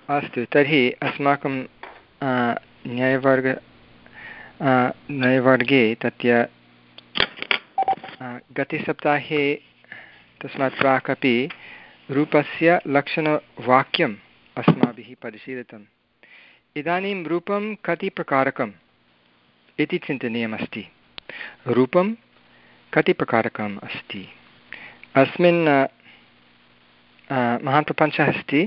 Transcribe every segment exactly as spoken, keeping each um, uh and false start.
अस्तु तर्हि अस्माकं न्यायवर्ग न्यायवर्गे तस्य गतसप्ताहे तस्मात् प्राक् अपि रूपस्य लक्षणवाक्यम् अस्माभिः परिशीलितम्। इदानीं रूपं कति प्रकारकम् इति चिन्तनीयमस्ति। रूपं कति प्रकारकम् अस्ति अस्मिन् महान् प्रपञ्चः अस्ति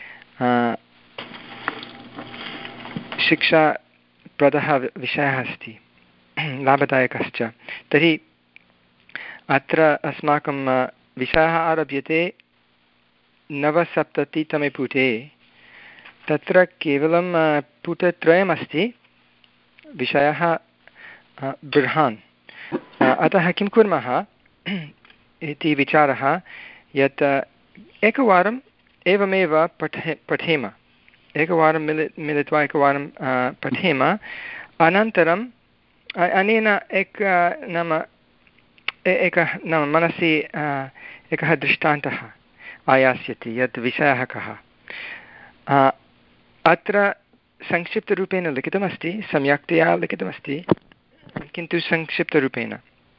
शिक्षाप्रदः विषयः अस्ति लाभदायकश्च। तर्हि अत्र अस्माकं विषयः आरभ्यते नवसप्ततितमे पुटे। तत्र केवलं पुटत्रयमस्ति, विषयः बृहन्। अतः किं कुर्मः इति विचारः यत् एकवारम् एवमेव पठे पठेम एकवारं मिलि मिलित्वा एकवारं पठेम। अनन्तरम् अनेन एक नाम एकः नाम मनसि एकः दृष्टान्तः आयास्यति यत् विषयः कः। अत्र संक्षिप्तरूपेण लिखितमस्ति, सम्यक्तया लिखितमस्ति, किन्तु संक्षिप्तरूपेण।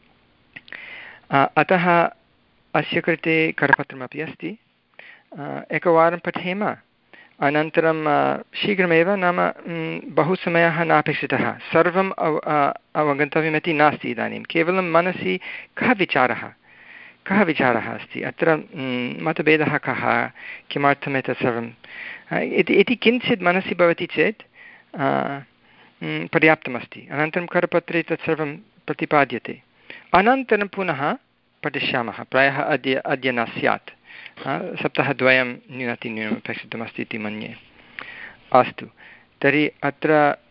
अतः अस्य कृते करपत्रमपि अस्ति। एकवारं पठेम, अनन्तरं शीघ्रमेव नाम बहु समयः नापेक्षितः, सर्वम् अव अवगन्तव्यमिति नास्ति। इदानीं केवलं मनसि कः विचारः कः विचारः अस्ति, अत्र मतभेदः कः, किमर्थम् एतत् सर्वम् इति इति किञ्चित् मनसि भवति चेत् पर्याप्तमस्ति। अनन्तरं करपत्रे तत्सर्वं प्रतिपाद्यते। अनन्तरं पुनः पठिष्यामः। प्रायः अद्य अद्य न स्यात्, सप्ताहद्वयं न्यूनातिन्यूनम् अपेक्षितमस्ति इति मन्ये। अस्तु तर्हि अत्र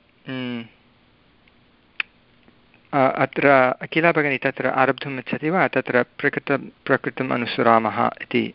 अत्र अखिला भगिनी तत्र आरब्धुम् इच्छति वा? तत्र प्रकृत प्रकृतम् अनुसरामः इति।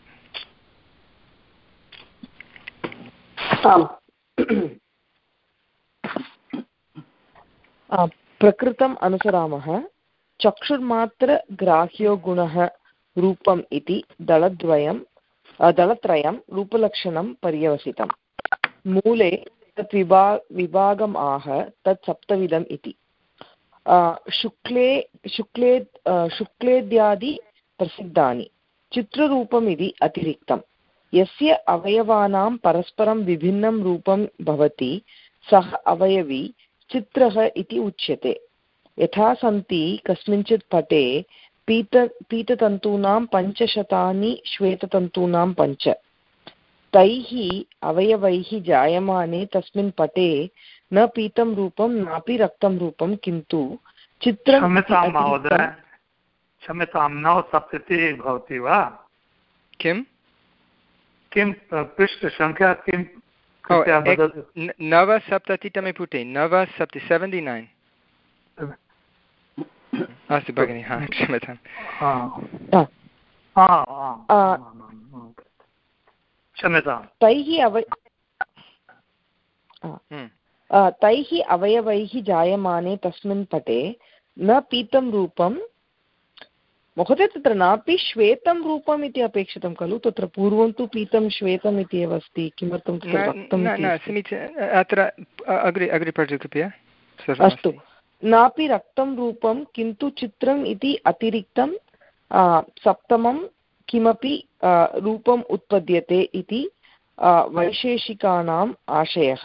प्रकृतम् अनुसरामः। चक्षुर्मात्रग्राह्यो गुणः रूपम् इति दलद्वयं दलत्रयं रूपलक्षणं पर्यवसितं। मूले तत् विभा विभागम् आह तत् सप्तविधम् इति। शुक्ले शुक्ले शुक्लेद्यादि प्रसिद्धानि। चित्ररूपम् इति अतिरिक्तं। यस्य अवयवानां परस्परं विभिन्नं रूपं भवति सः अवयवी चित्रः इति उच्यते। यथा सन्ति कस्मिंश्चित् पटे पीत पीततन्तूनां पञ्चशतानि श्वेततन्तूनां पञ्च। तैः अवयवैः जायमाने तस्मिन् पटे न पीतं रूपं नापि रक्तं रूपं, किन्तु चित्रं क्षम्यतां नवसप्ततिः भवति वा? किं किं पृष्ठसङ्ख्या किं? नवसप्ततितमे पुटे नवसप्ति सेवेण्टि नैन्। अस्तु भगिनि, हा क्षम्यतां। क्षम्यतां। तैः अव तैः अवयवैः जायमाने तस्मिन् पटे न पीतं रूपं। महोदय तत्र नापि श्वेतं रूपम् इति अपेक्षितं खलु? तत्र पूर्वं तु पीतं श्वेतम् इति एव अस्ति, किमर्थं समीचीनम्? अत्र अग्रे अग्रे पठतु कृपया। अस्तु। नापि रक्तं रूपं किन्तु चित्रम् इति अतिरिक्तं सप्तमं किमपि रूपम् उत्पद्यते इति वैशेषिकाणाम् आशयः।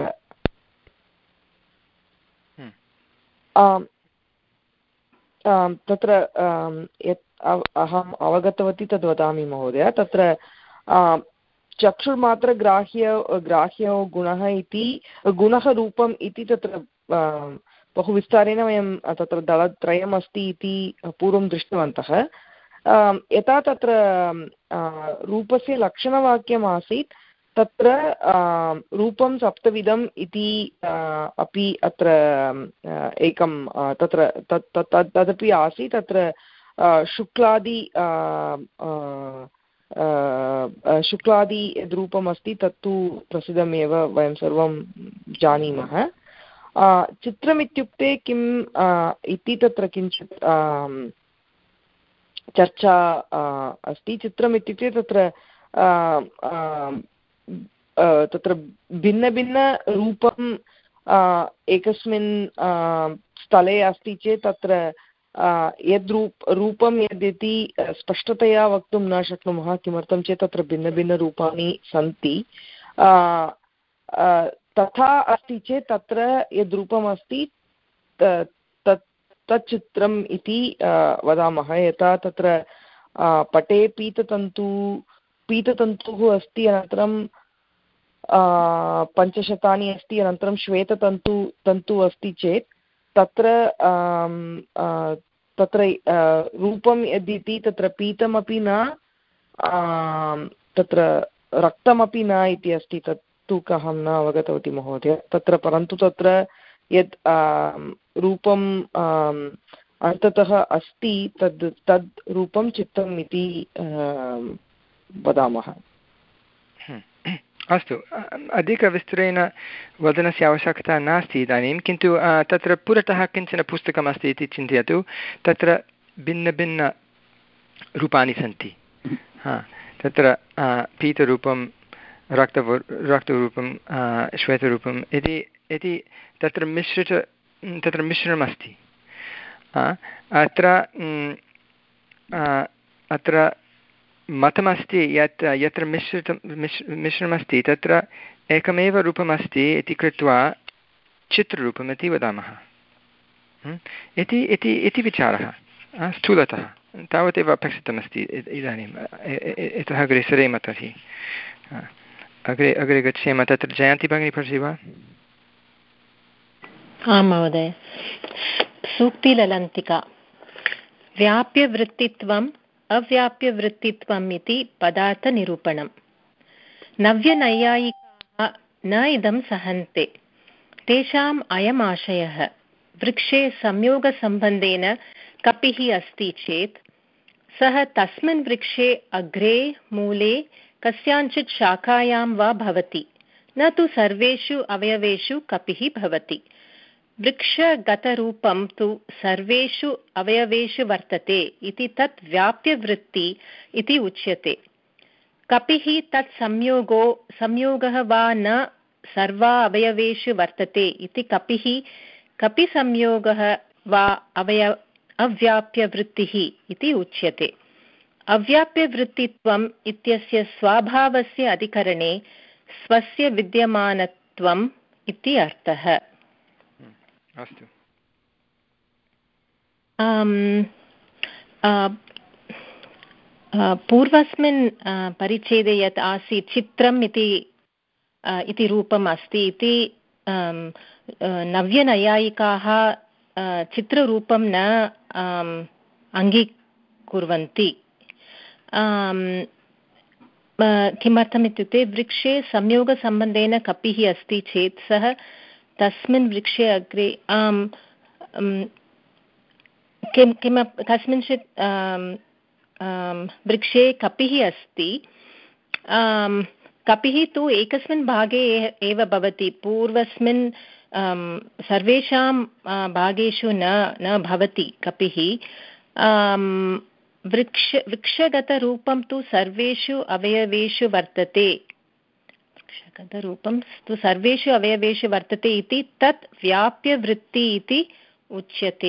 तत्र यत् अहम् अवगतवती तद् वदामि महोदय। तत्र चक्षुर्मात्रग्राह्य ग्राह्यो गुणः इति गुणः रूपम् इति तत्र बहु विस्तारेण वयं तत्र दलत्रयम् अस्ति इति पूर्वं दृष्टवन्तः। यथा तत्र रूपस्य लक्षणवाक्यम् आसीत्, तत्र रूपं सप्तविधम् इति अपि अत्र एकं तत्र तत् तदपि आसीत्। तत्र शुक्लादि शुक्लादि यद्रूपम् अस्ति तत्तु प्रसिद्धमेव, वयं सर्वं जानीमः। चित्रमित्युक्ते किम् इति तत्र किञ्चित् चर्चा अस्ति। चित्रमित्युक्ते तत्र तत्र भिन्नभिन्नरूपं एकस्मिन् स्थले अस्ति चेत् तत्र यद् रूप रूपं यदिति स्पष्टतया वक्तुं न शक्नुमः। किमर्थं चेत् तत्र भिन्नभिन्नरूपाणि सन्ति। तथा अस्ति चेत् तत्र यद् रूपम् अस्ति तत् तत् चित्रम् इति वदामः। यथा तत्र पटे पीततन्तु पीततन्तुः अस्ति, अनन्तरं पञ्चशतानि अस्ति, अनन्तरं श्वेततन्तु तन्तु अस्ति चेत् तत्र तत्र रूपं यदिति तत्र पीतमपि न तत्र रक्तमपि न इति अस्ति। तत्तु अहं न अवगतवती महोदय तत्र, परन्तु तत्र यत् रूपम् अन्ततः अस्ति तद् तद् रूपं चित्तम् इति वदामः। अस्तु, अधिकविस्तरेण वदनस्य आवश्यकता नास्ति इदानीं, किन्तु तत्र पुरतः किञ्चन पुस्तकमस्ति इति चिन्तयतु। तत्र भिन्नभिन्नरूपाणि सन्ति। हा, तत्र पीतरूपं, रक्तव रक्तरूपं, श्वेतरूपम् इति इति तत्र मिश्रित तत्र मिश्रणमस्ति। अत्र अत्र मतमस्ति यत् यत्र मिश्रितं मिश् मिश्रणमस्ति तत्र एकमेव रूपमस्ति इति कृत्वा चित्ररूपम् इति वदामः इति इति इति विचारः स्थूलतः तावदेव अपेक्षितमस्ति इदानीम्। इतः अग्रे सरेम तर्हि अग्रे अग्रे गच्छेम। तत्र जयन्ती भगिनी पठति वा? आं महोदय। सूक्तिललन्तिका। व्याप्यवृत्तित्वम् अव्याप्यवृत्तित्वम् इति पदार्थनिरूपणम्। नव्यनैयायिकाः न इदं सहन्ते। तेषाम् अयम् आशयः। वृक्षे संयोगसम्बन्धेन कपिः अस्ति चेत् सः तस्मिन् वृक्षे अग्रे मूले कस्याञ्चित् शाखायां वा भवति, न तु सर्वेषु अवयवेषु कपिः भवति। वृक्षगतरूपं तु सर्वेषु अवयवेषु वर्तते इति तत् व्याप्यवृत्ति इति उच्यते। कपिः तत् संयोगो संयोगः वा न सर्वा अवयवेषु वर्तते इति कपिः कपिसंयोगः वा अवय अव्याप्यवृत्तिः इति उच्यते। अव्याप्यवृत्तित्वम् इत्यस्य स्वभावस्य अधिकरणे स्वस्य विद्यमानत्वम् इति अर्थः। अस्तु। पूर्वस्मिन् परिच्छेदे यत् आसीत् चित्रम् इति इति रूपम् अस्ति इति नव्यनैयायिकाः चित्ररूपं न अङ्गीकुर्वन्ति। किमर्थम् इत्युक्ते वृक्षे संयोगसम्बन्धेन कपिः अस्ति चेत् सः तस्मिन् वृक्षे अग्रे किं किम कस्मिंश्चित् वृक्षे कपिः अस्ति। कपिः तु एकस्मिन् भागे एव भवति, पूर्वस्मिन् सर्वेषां भागेषु न न भवति कपिः। वृक्ष वृक्षगतरूपं तु सर्वेषु अवयवेषु वर्तते वृक्षगतरूपं तु सर्वेषु अवयवेषु वर्तते इति तत् व्याप्यवृत्ति इति उच्यते।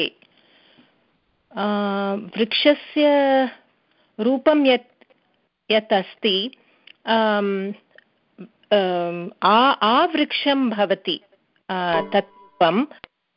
वृक्षस्य रूपं यत् यत् अस्ति आवृक्षं भवति तत् रूपं,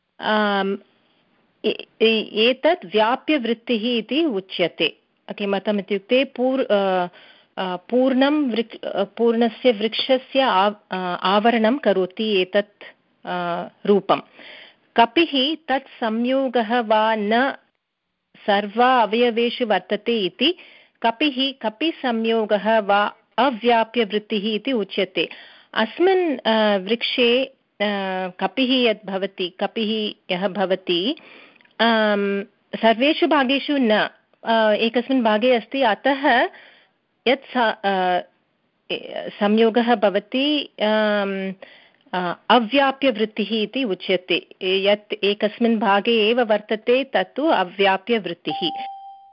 एतत् व्याप्यवृत्तिः इति उच्यते। किमर्थम् इत्युक्ते पूर् पूर्णं वृक् पूर्णस्य वृक्षस्य आवरणं करोति एतत् रूपं। कपिः तत् संयोगः वा न सर्वा अवयवेषु वर्तते इति कपिः कपिसंयोगः वा अव्याप्यवृत्तिः इति उच्यते। अस्मिन् वृक्षे कपिः यत् भवति कपिः यः भवति सर्वेषु भागेषु न, एकस्मिन् भागे अस्ति, अतः यत् संयोगः भवति अव्याप्यवृत्तिः इति उच्यते। यत् एकस्मिन् भागे एव वर्तते तत्तु अव्याप्यवृत्तिः।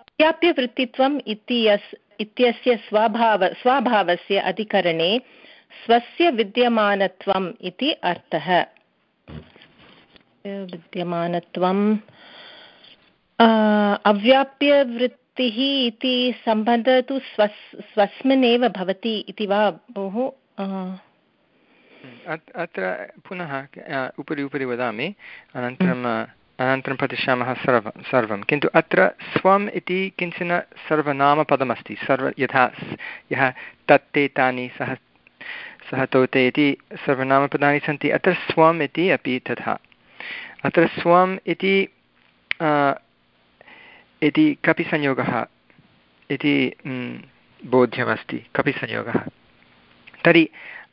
अव्याप्यवृत्तित्वम् इति इत्यस्य स्वभाव स्वभावस्य अधिकरणे स्वस्य विद्यमानत्वम् इति अर्थः। विद्यमानत्वम् अव्याप्यवृत्तिः इति सम्बन्धः तु स्वस् स्वस्मिन् एव भवति इति वा भोः? अत्र पुनः उपरि उपरि वदामि, अनन्तरम् अनन्तरं पठिष्यामः सर्वं सर्वं किन्तु अत्र स्वम् इति किञ्चन सर्वनामपदमस्ति। सर्व यथा यः तत्ते तानि सः सः तोते इति सर्वनामपदानि सन्ति, अत्र स्वम् इति अपि तथा। अत्र स्वम् इति इति कपिसंयोगः इति बोध्यमस्ति, कपिसंयोगः। तर्हि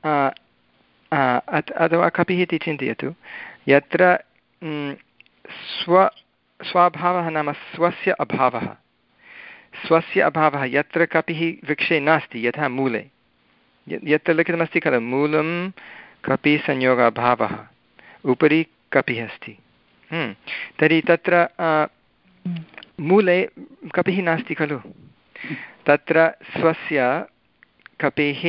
अथवा कपिः इति चिन्तयतु, यत्र स्व स्वाभावः नाम स्वस्य अभावः, स्वस्य अभावः यत्र कपिः वृक्षे नास्ति, यथा मूले यत्र लिखितमस्ति खलु मूलं कपिसंयोग अभावः, उपरि कपिः अस्ति। तर्हि तत्र मूले कपिः नास्ति खलु, तत्र स्वस्य कपेः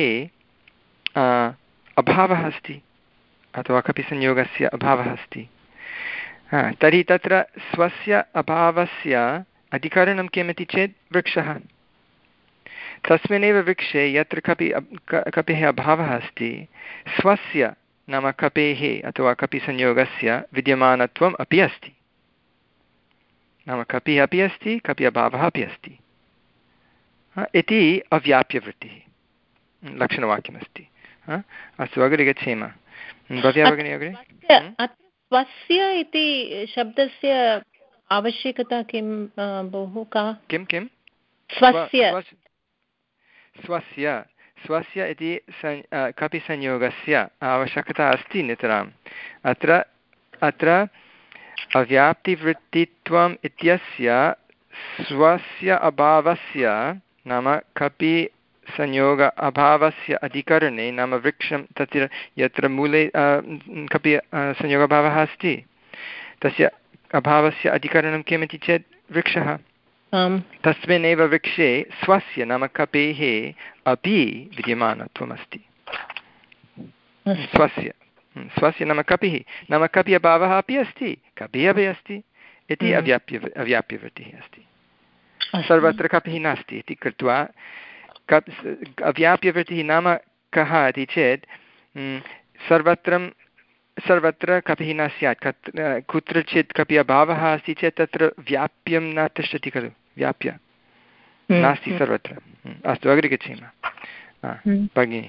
अभावः अस्ति अथवा कपिसंयोगस्य अभावः अस्ति। तर्हि तत्र स्वस्य अभावस्य अधिकरणं किमिति चेत् वृक्षः। तस्मिन्नेव वृक्षे यत्र कपि कपेः अभावः अस्ति, स्वस्य नाम कपेः अथवा कपिसंयोगस्य विद्यमानत्वम् अपि अस्ति। नाम कपिः अपि अस्ति, कपि अभावः अपि अस्ति इति अव्याप्यवृत्तिः लक्षणवाक्यमस्ति। अस्तु, अग्रे गच्छेम। भवत्या भगिनी अग्रे। स्वस्य इति शब्दस्य आवश्यकता किं बहु का? किं किं? स्वस्य स्वस्य स्वस्य इति कपिसंयोगस्य आवश्यकता अस्ति नितराम्। अत्र अत्र अव्याप्तिवृत्तित्वम् इत्यस्य स्वस्य अभावस्य नाम कपि संयोग अभावस्य अधिकरणे नाम वृक्षं तत्र यत्र मूले कपि संयोगभावः अस्ति, तस्य अभावस्य अधिकरणं किमिति चेत् वृक्षः। तस्मिन्नेव वृक्षे स्वस्य नाम कपेः अपि विद्यमानत्वमस्ति। स्वस्य स्वस्य नाम कपिः नाम कपि अभावः अपि अस्ति, कपिः अपि अस्ति इति अव्याप्य अव्याप्यवृत्तिः अस्ति। सर्वत्र कपिः नास्ति इति कृत्वा कप् अव्याप्यवृत्तिः नाम कः इति चेत् सर्वत्र सर्वत्र कपिः न स्यात्। कुत्रचित् कपि अभावः अस्ति चेत् तत्र व्याप्यं न तिष्ठति खलु, व्याप्य नास्ति सर्वत्र। अस्तु, अग्रे गच्छेम भगिनि।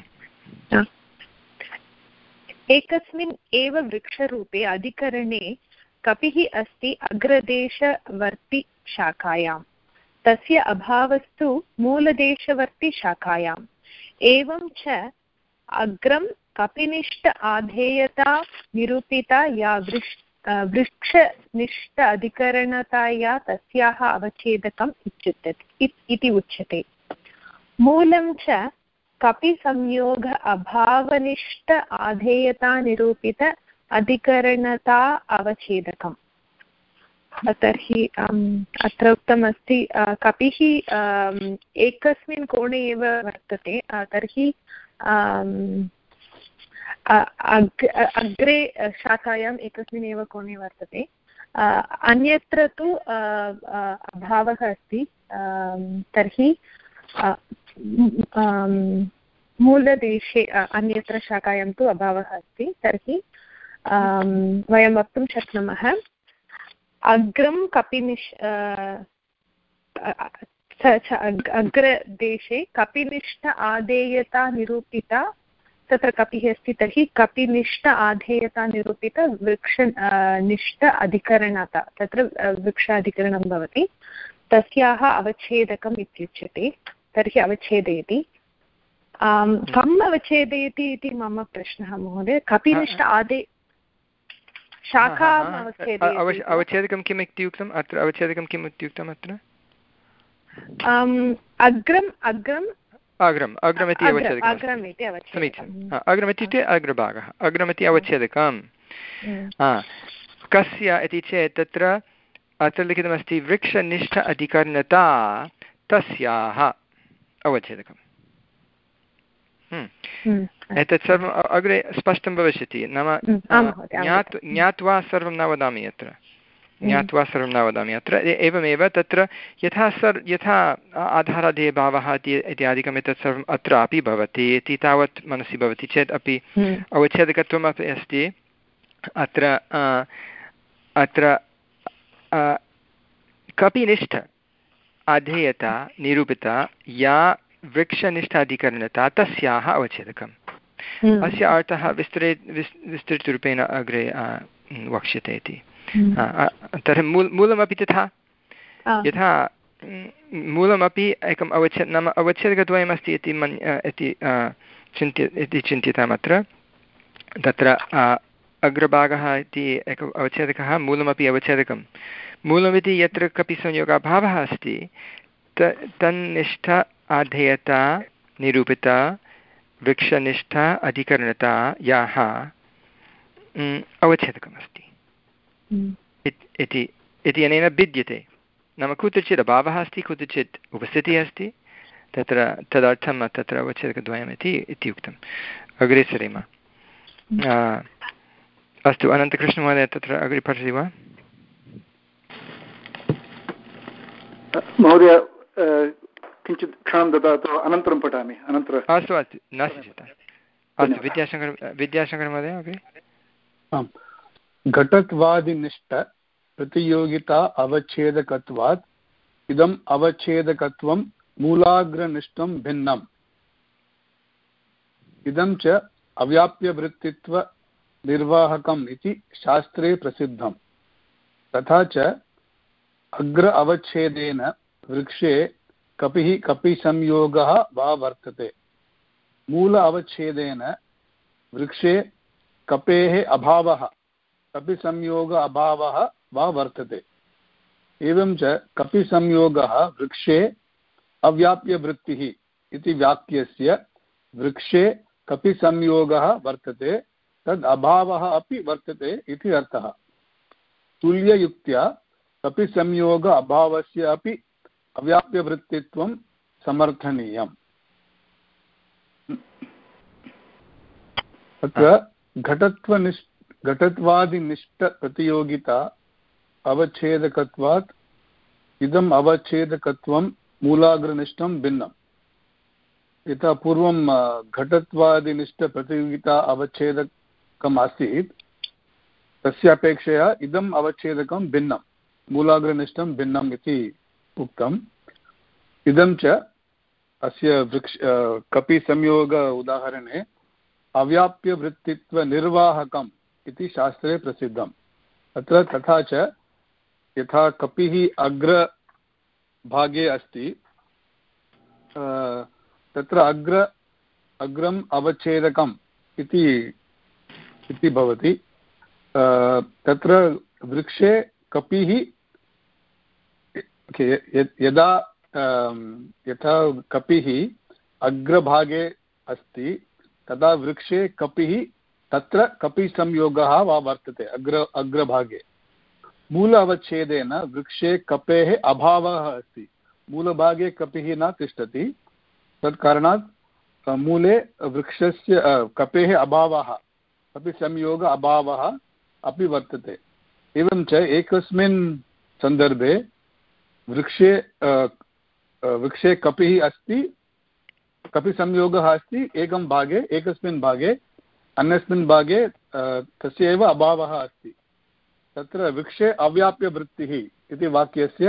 एकस्मिन् एव वृक्षरूपे अधिकरणे कपिः अस्ति अग्रदेशवर्ति शाखायां, तस्य अभावस्तु मूलदेशवर्तिशाखायाम्। एवं च अग्रं कपिनिष्ठ आधेयता निरूपिता या वृक्ष वृक्षनिष्ठ अधिकरणताया तस्याः अवच्छेदकम् इत्युच्यते इति उच्यते। मूलं च कपिसंयोग अभावनिष्ठ आधेयता निरूपित अधिकरणता अवच्छेदकम्। तर्हि अत्र उक्तमस्ति कपिः एकस्मिन् कोणे एव वर्तते, तर्हि अग्रे शाखायाम् एकस्मिन् एव कोणे वर्तते, अन्यत्र तु अभावः अस्ति। तर्हि मूलदेशे अन्यत्र शाखायां तु अभावः अस्ति। तर्हि वयं वक्तुं शक्नुमः अग्रं कपिनिष् अग्रदेशे कपिनिष्ठ आधेयता निरूपिता, तत्र कपिः अस्ति तर्हि कपिनिष्ठ आधेयता निरूपित वृक्ष निष्ठ अधिकरणता, तत्र वृक्षाधिकरणं भवति, तस्याः अवच्छेदकम् इत्युच्यते। तर्हि अवच्छेदयति। कम् अवच्छेदयति इति मम प्रश्नः महोदय। कपिनिष्ठ आदे शाखाम् अवच्छेदयति। अवच्छेदकं किम् इत्युक्तम् अत्र? अवच्छेदकं किम् इत्युक्तम् अत्र? अग्रम् अग्रम् अग्रम् अग्रम् इति अवच्छेदकं। समीचीनम्। अग्रम् इत्युक्ते अग्रभागः, अग्रम् इति अवच्छेदकं। कस्य इति चेत् तत्र अत्र लिखितमस्ति वृक्षनिष्ठ अधिकरणता तस्याः अवच्छेदकम्। एतत् सर्वम् अग्रे स्पष्टं भविष्यति नाम ज्ञात् ज्ञात्वा सर्वं न वदामि अत्र ज्ञात्वा सर्वं न वदामि अत्र एवमेव तत्र यथा सर् यथा आधारादेयभावः इत्यादिकम् एतत् सर्वम् अत्रापि भवति इति तावत् मनसि भवति चेत् अपि अवच्छेदकत्वम् अपि अस्ति अत्र अत्र कपिनिष्ठ अधेयता निरूपिता या वृक्षनिष्ठाधिकरणता तस्याः अवच्छेदकम् अस्य अर्थः विस्तरे विस् विस्तृतरूपेण अग्रे वक्ष्यते इति तर्हि मूल मूलमपि तथा यथा मूलमपि एकम् अवच्छेद नाम अवच्छेदकद्वयमस्ति इति मन् इति चिन्त्य इति चिन्त्यताम् अत्र तत्र अग्रभागः इति एकः अवच्छेदकः मूलमपि अवच्छेदकं मूलमिति यत्र कपि संयोगाभावः अस्ति त तन्निष्ठ आधेयता निरूपिता वृक्षनिष्ठा अधिकरणता याः अवच्छेदकमस्ति इति इति अनेन भिद्यते नाम कुत्रचित् अभावः अस्ति कुत्रचित् उपस्थितिः अस्ति तत्र तदर्थं तत्र अवच्छेदकद्वयम् इति इति उक्तम् अग्रे सरेम अस्तु अनन्तकृष्णमहोदय तत्र अग्रे पठति वा महोदय किञ्चित् क्षणं ददातु अनन्तरं पठामि अनन्तरं अस्तु अस्तु नास्ति चिन्ता अस्तु विद्याशङ्कर विद्याशङ्करमहोदय अग्रे आम् घटत्वादिनिष्ठ प्रतियोगिता अवच्छेदकत्वात् इदम् अवच्छेदकत्वं मूलाग्रनिष्ठं भिन्नम् इदं च अव्याप्यवृत्तित्व निर्वाहकम् इति शास्त्रे प्रसिद्धम् तथा च अग्र अवच्छेदेन वृक्षे कपिः कपिसंयोगः वा वर्तते मूल अवच्छेदेन वृक्षे कपेः अभावः कपिसंयोग अभावः वा वर्तते एवं च कपिसंयोगः वृक्षे अव्याप्यवृत्तिः इति वाक्यस्य वृक्षे कपिसंयोगः वर्तते तद् अभावः अपि वर्तते इति अर्थः तुल्ययुक्त्या कपिसंयोग अभावस्य अपि अव्याप्यवृत्तित्वं समर्थनीयम् अत्र घटत्वनिष्ठ घटत्वादिनिष्ठप्रतियोगिता अवच्छेदकत्वात् इदम् अवच्छेदकत्वं मूलाग्रनिष्ठं भिन्नम् यथा पूर्वं घटत्वादिनिष्ठप्रतियोगिता अवच्छेदकम् आसीत् तस्य अपेक्षया इदम् अवच्छेदकं भिन्नं मूलाग्रनिष्ठं भिन्नम् इति उक्तम् इदं च अस्य वृक्ष कपिसंयोग उदाहरणे अव्याप्यवृत्तित्वनिर्वाहकम् इति शास्त्रे प्रसिद्धम् अत्र तथा च यथा कपिः अग्रभागे अस्ति तत्र अग्र अग्रम् अवच्छेदकम् इति इति भवति तत्र वृक्षे कपिः यदा यथा कपिः अग्रभागे अस्ति तदा वृक्षे कपिः तत्र कपिसंयोगः वा वर्तते अग्र अग्रभागे मूल अवच्छेदेन वृक्षे कपेः अभावः अस्ति मूलभागे कपिः न तिष्ठति तत्कारणात् मूले वृक्षस्य कपेः अभावः कपिसंयोग अभावः अपि वर्तते एवं च एकस्मिन् सन्दर्भे वृक्षे वृक्षे कपिः अस्ति कपिसंयोगः अस्ति एकं भागे एकस्मिन् भागे अन्यस्मिन् भागे तस्य एव अभावः अस्ति तत्र वृक्षे अव्याप्यवृत्तिः इति वाक्यस्य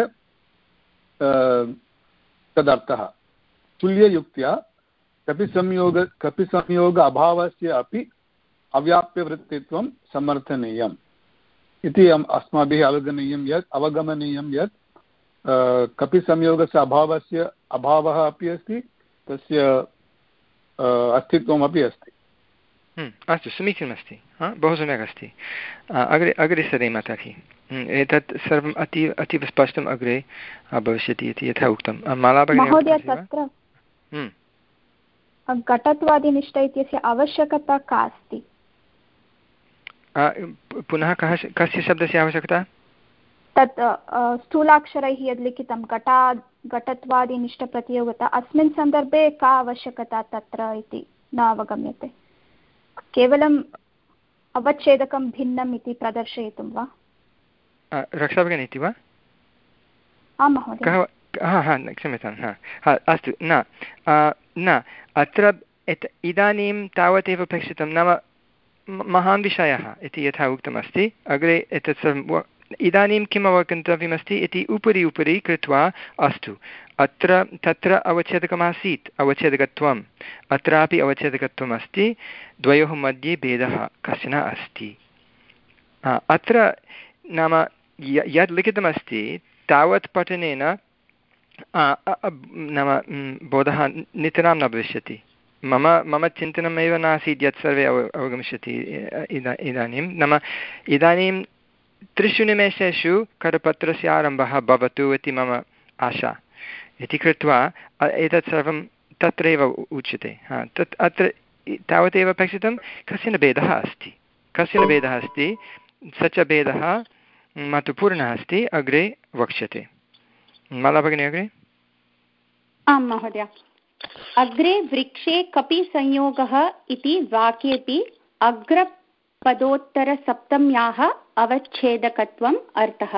तदर्थः तुल्ययुक्त्या कपिसंयोग कपिसंयोग अभावस्य अपि अव्याप्यवृत्तित्वं समर्थनीयम् इति अस्माभिः अवगमनीयं यत् अवगमनीयं यत् कपिसंयोगस्य अभावस्य अभावः अपि अस्ति तस्य अस्तित्वमपि अस्ति अस्तु समीचीनमस्ति बहु सम्यक् अस्ति अग्रे अग्रे सरेम तर्हि एतत् सर्वम् अतीव अतीव स्पष्टम् अग्रे भविष्यति इति यथा उक्तं महोदय तत्र घटत्वादिनिष्ठ इत्यस्य आवश्यकता का अस्ति पुनः कः कस्य शब्दस्य आवश्यकता तत् स्थूलाक्षरैः यद् लिखितं घटा घटत्वादिनिष्ठप्रतियोगिता अस्मिन् सन्दर्भे का आवश्यकता तत्र इति न अवगम्यते। केवलम् अवच्छेदकं भिन्नम् इति प्रदर्शयितुं वा? रक्षाभगिनी इति वा? आं महोदय। हा हा क्षम्यतां। हा हा अस्तु। न न अत्र इदानीं तावदेव अपेक्षितं, नाम महान् विषयः इति यथा उक्तमस्ति अग्रे एतत् सर्वं। इदानीं किम् अवगन्तव्यमस्ति इति उपरि उपरि कृत्वा अस्तु अत्र तत्र अवच्छेदकमासीत् अवच्छेदकत्वम्, अत्रापि अवच्छेदकत्वम् अस्ति, द्वयोः मध्ये भेदः कश्चन अस्ति। अत्र नाम यद् लिखितमस्ति तावत् पठनेन नाम बोधः नितरां न भविष्यति। मम मम चिन्तनमेव नासीत् यत् सर्वे अव अवगमिष्यति इदा इदानीं नाम इदानीं त्रिषु निमेषेषु करपत्रस्य आरम्भः भवतु इति मम आशा इति कृत्वा एतत् सर्वं तत्रैव उच्यते। हा तत् अत्र तावदेव अपेक्षितं। कश्चन भेदः अस्ति, कश्चन भेदः अस्ति, स च भेदः महत्त्वपूर्णः अस्ति, अग्रे वक्ष्यते। माला भगिनी अग्रे। आं महोदय। अग्रे वृक्षे कपि संयोगः इति वाक्येऽपि अग्रपदोत्तरसप्तम्याः अवच्छेदकत्वम् अर्थः।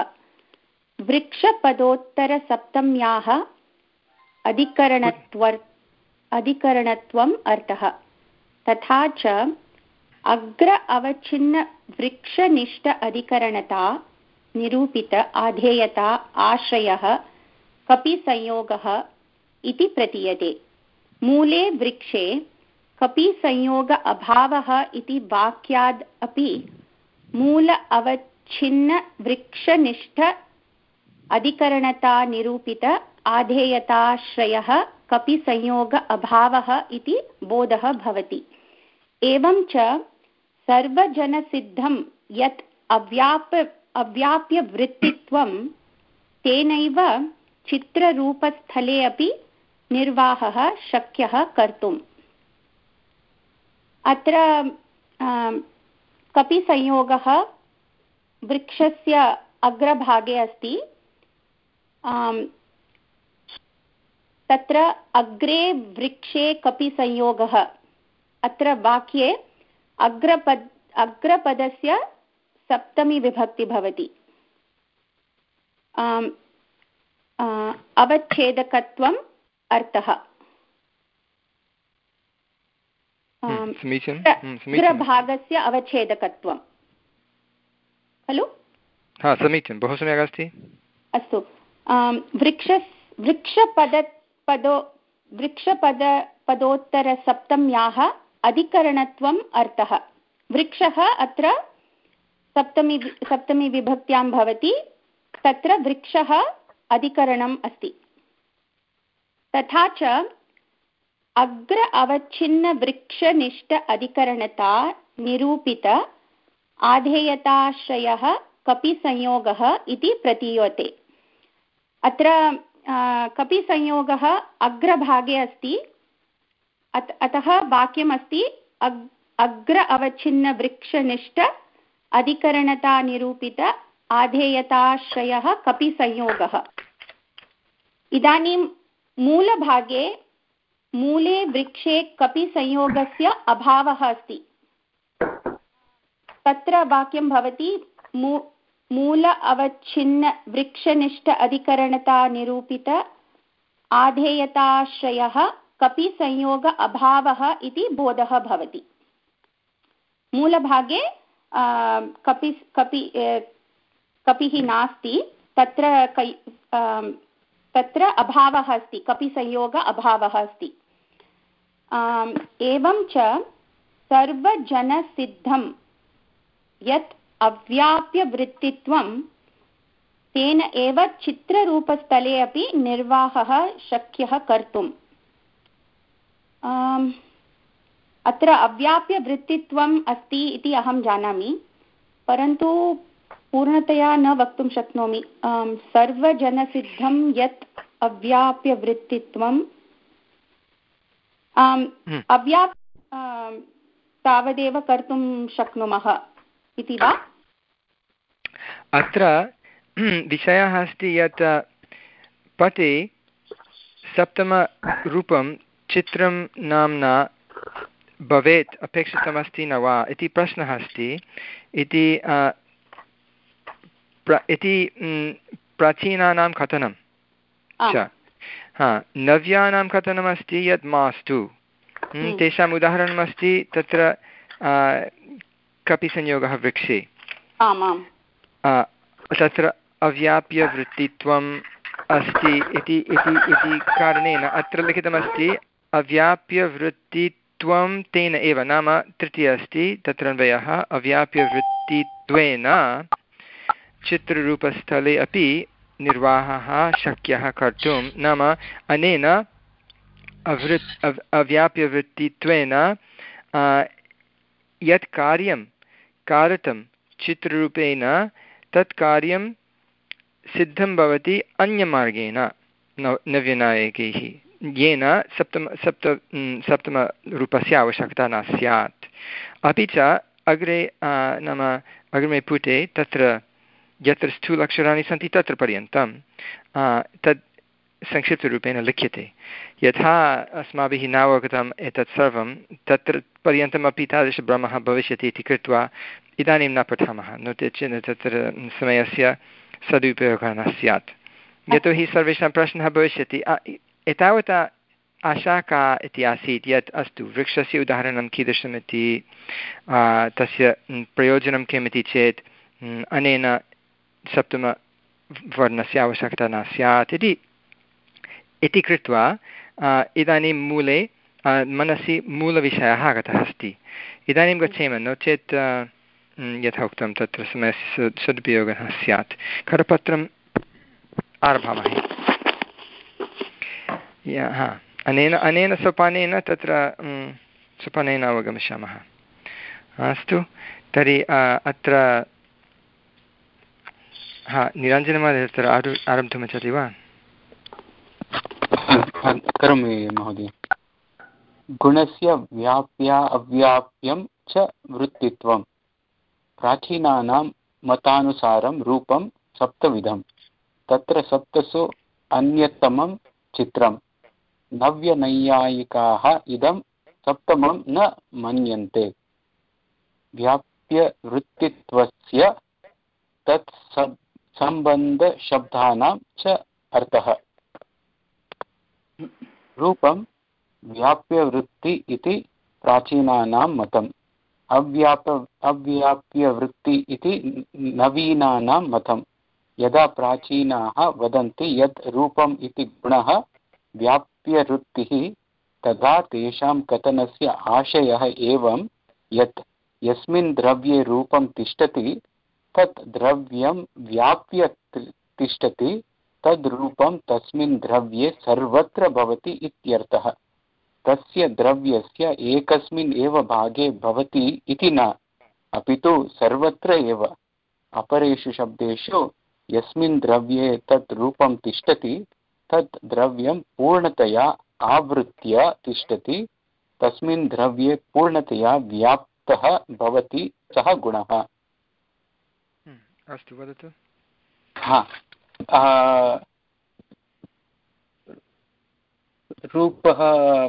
वृक्षपदोत्तरसप्तम्याः अधिकरणत्वर् अधिकरणत्वम् अर्थः। तथा च अग्र अवच्छिन्न वृक्षनिष्ठ अधिकरणता निरूपित आधेयता आश्रयः कपि संयोगः इति प्रतीयते। मूले वृक्षे कपि संयोग अभावः इति वाक्याद् अपि मूल अवच्छिन्न वृक्षनिष्ठ अधिकरणता निरूपित आधेयताश्रयः कपि संयोग अभावः इति बोधः भवति। एवं च सर्वजनसिद्धं यत् अव्याप अव्याप्य वृत्तित्वं तेनैव चित्ररूपस्थले अपि निर्वाहः शक्यः कर्तुम्। अत्र कपि संयोगः वृक्षस्य अग्रभागे अस्ति। तत्र अग्रे वृक्षे कपि संयोगः, अत्र वाक्ये अग्रपद अग्रपदस्य सप्तमी विभक्ति भवति। अवच्छेदकत्वम् अर्थः। अग्रभागस्य अवच्छेदकत्वं खलु? हा समीचीनं, बहु सम्यक् अस्ति। अस्तु। वृक्ष वृक्षपद पदो वृक्षपद पदोत्तरसप्तम्याः अधिकरणत्वम् अर्थः। वृक्षः अत्र सप्तमी सप्तमी विभक्त्यां भवति, तत्र वृक्षः अधिकरणम् अस्ति। तथा च अग्र अवच्छिन्न वृक्षनिष्ठ अधिकरणता निरूपित आधेयताश्रयः कपि संयोगः इति प्रतीयते। अत्र कपि संयोगः अग्रभागे अस्ति, अतः वाक्यमस्ति अग्र अवच्छिन्न वृक्षनिष्ठ अधिकरणता निरूपित आधेयताश्रयः कपि संयोगः। इदानीं मूलभागे मूले वृक्षे कपि संयोगस्य अभावः अस्ति। तत्र वाक्यं भवति मूल अवच्छिन्न वृक्षनिष्ठ अधिकरणता निरूपित आधेयताश्रयः कपि संयोग अभावः इति बोधः भवति। मूलभागे कपि कपि कपिः नास्ति, तत्र तत्र अभावः अस्ति, कपि संयोग अभावः अस्ति। एवं च सर्वजनसिद्धं यत् अव्याप्य वृत्तित्वं तेन एव चित्ररूपस्थले अपि निर्वाहः शक्यः कर्तुम्। अत्र अव्याप्य वृत्तित्वम् अस्ति इति अहं जानामि, परन्तु पूर्णतया न वक्तुं शक्नोमि। सर्वजनसिद्धं यत् अव्याप्य वृत्तित्वं अव्याप् तावदेव कर्तुं शक्नुमः इति वा? अत्र विषयः अस्ति यत् पटे सप्तमरूपं चित्रं नाम्ना भवेत् अपेक्षितमस्ति न वा इति प्रश्नः अस्ति इति इति प्राचीनानां कथनं च हा नव्यानां कथनमस्ति यत् मास्तु तेषाम् उदाहरणमस्ति तत्र कपिसंयोगः वृक्षे तत्र अव्याप्यवृत्तित्वम् अस्ति इति इति कारणेन अत्र लिखितमस्ति अव्याप्यवृत्तित्वं तेन एव नाम तृतीय अस्ति तत्र अन्वयः अव्याप्यवृत्तित्वेन चित्ररूपस्थले अपि निर्वाहः शक्यः कर्तुं नाम अनेन अवृत् अव् अव्याप्यवृत्तित्वेन यत् कार्यं कारतं चित्ररूपेण तत् कार्यं सिद्धं भवति अन्यमार्गेण नव नव्यनायकैः येन सप्तम सप्त सप्तमरूपस्य आवश्यकता न स्यात् अपि च अग्रे नाम अग्रिमे पुटे तत्र यत्र स्थूलाक्षराणि सन्ति तत्र पर्यन्तं तद् संक्षिप्तरूपेण लिख्यते यथा अस्माभिः नावगतम् एतत् सर्वं तत्र पर्यन्तमपि तादृशभ्रमः भविष्यति इति कृत्वा इदानीं न पठामः नो चेत् तत्र समयस्य सदुपयोगः न स्यात् यतोहि सर्वेषां प्रश्नः भविष्यति एतावता आशा का इति आसीत् यत् अस्तु वृक्षस्य उदाहरणं कीदृशमिति तस्य प्रयोजनं किम् इति चेत् अनेन सप्तमवर्णस्य आवश्यकता न स्यात् इति इति कृत्वा इदानीं मूले मनसि मूलविषयः आगतः अस्ति इदानीं गच्छेम नो चेत् यथा उक्तं तत्र समयस्य सदुपयोगः स्यात् करपत्रम् आरभामहे हा अनेन अनेन सोपानेन तत्र सोपानेन अवगमिष्यामः अस्तु तर्हि अत्र हा निरञ्जनमहोदय तत्र आरु आरब्धुमिच्छति वा करोमि महोदय गुणस्य व्याप्या अव्याप्यं च वृत्तित्वं प्राचीनानां मतानुसारं रूपं सप्तविधं तत्र सप्तसु अन्यतमं चित्रं नव्यनैयायिकाः इदं सप्तमं न मन्यन्ते व्याप्यवृत्तित्वस्य तत् सम्बन्धशब्दानां च अर्थः रूपं व्याप्यवृत्ति इति प्राचीनानां मतम् अव्याप अव्याप्यवृत्ति इति नवीनानां मतं यदा प्राचीनाः वदन्ति यत् रूपम् इति गुणः व्याप्यवृत्तिः तदा तेषां कथनस्य आशयः एवं यत् यस्मिन् द्रव्ये रूपं तिष्ठति तत् द्रव्यं व्याप्य तिष्ठति तद् रूपं तस्मिन् द्रव्ये सर्वत्र भवति इत्यर्थः तस्य द्रव्यस्य एकस्मिन् एव भागे भवति इति न अपि तु सर्वत्र एव अपरेषु शब्देषु यस्मिन् द्रव्ये तत् रूपं तिष्ठति तत् द्रव्यं पूर्णतया आवृत्य तिष्ठति तस्मिन् द्रव्ये पूर्णतया व्याप्तः भवति सः गुणः अस्तु वदतु हा रूपः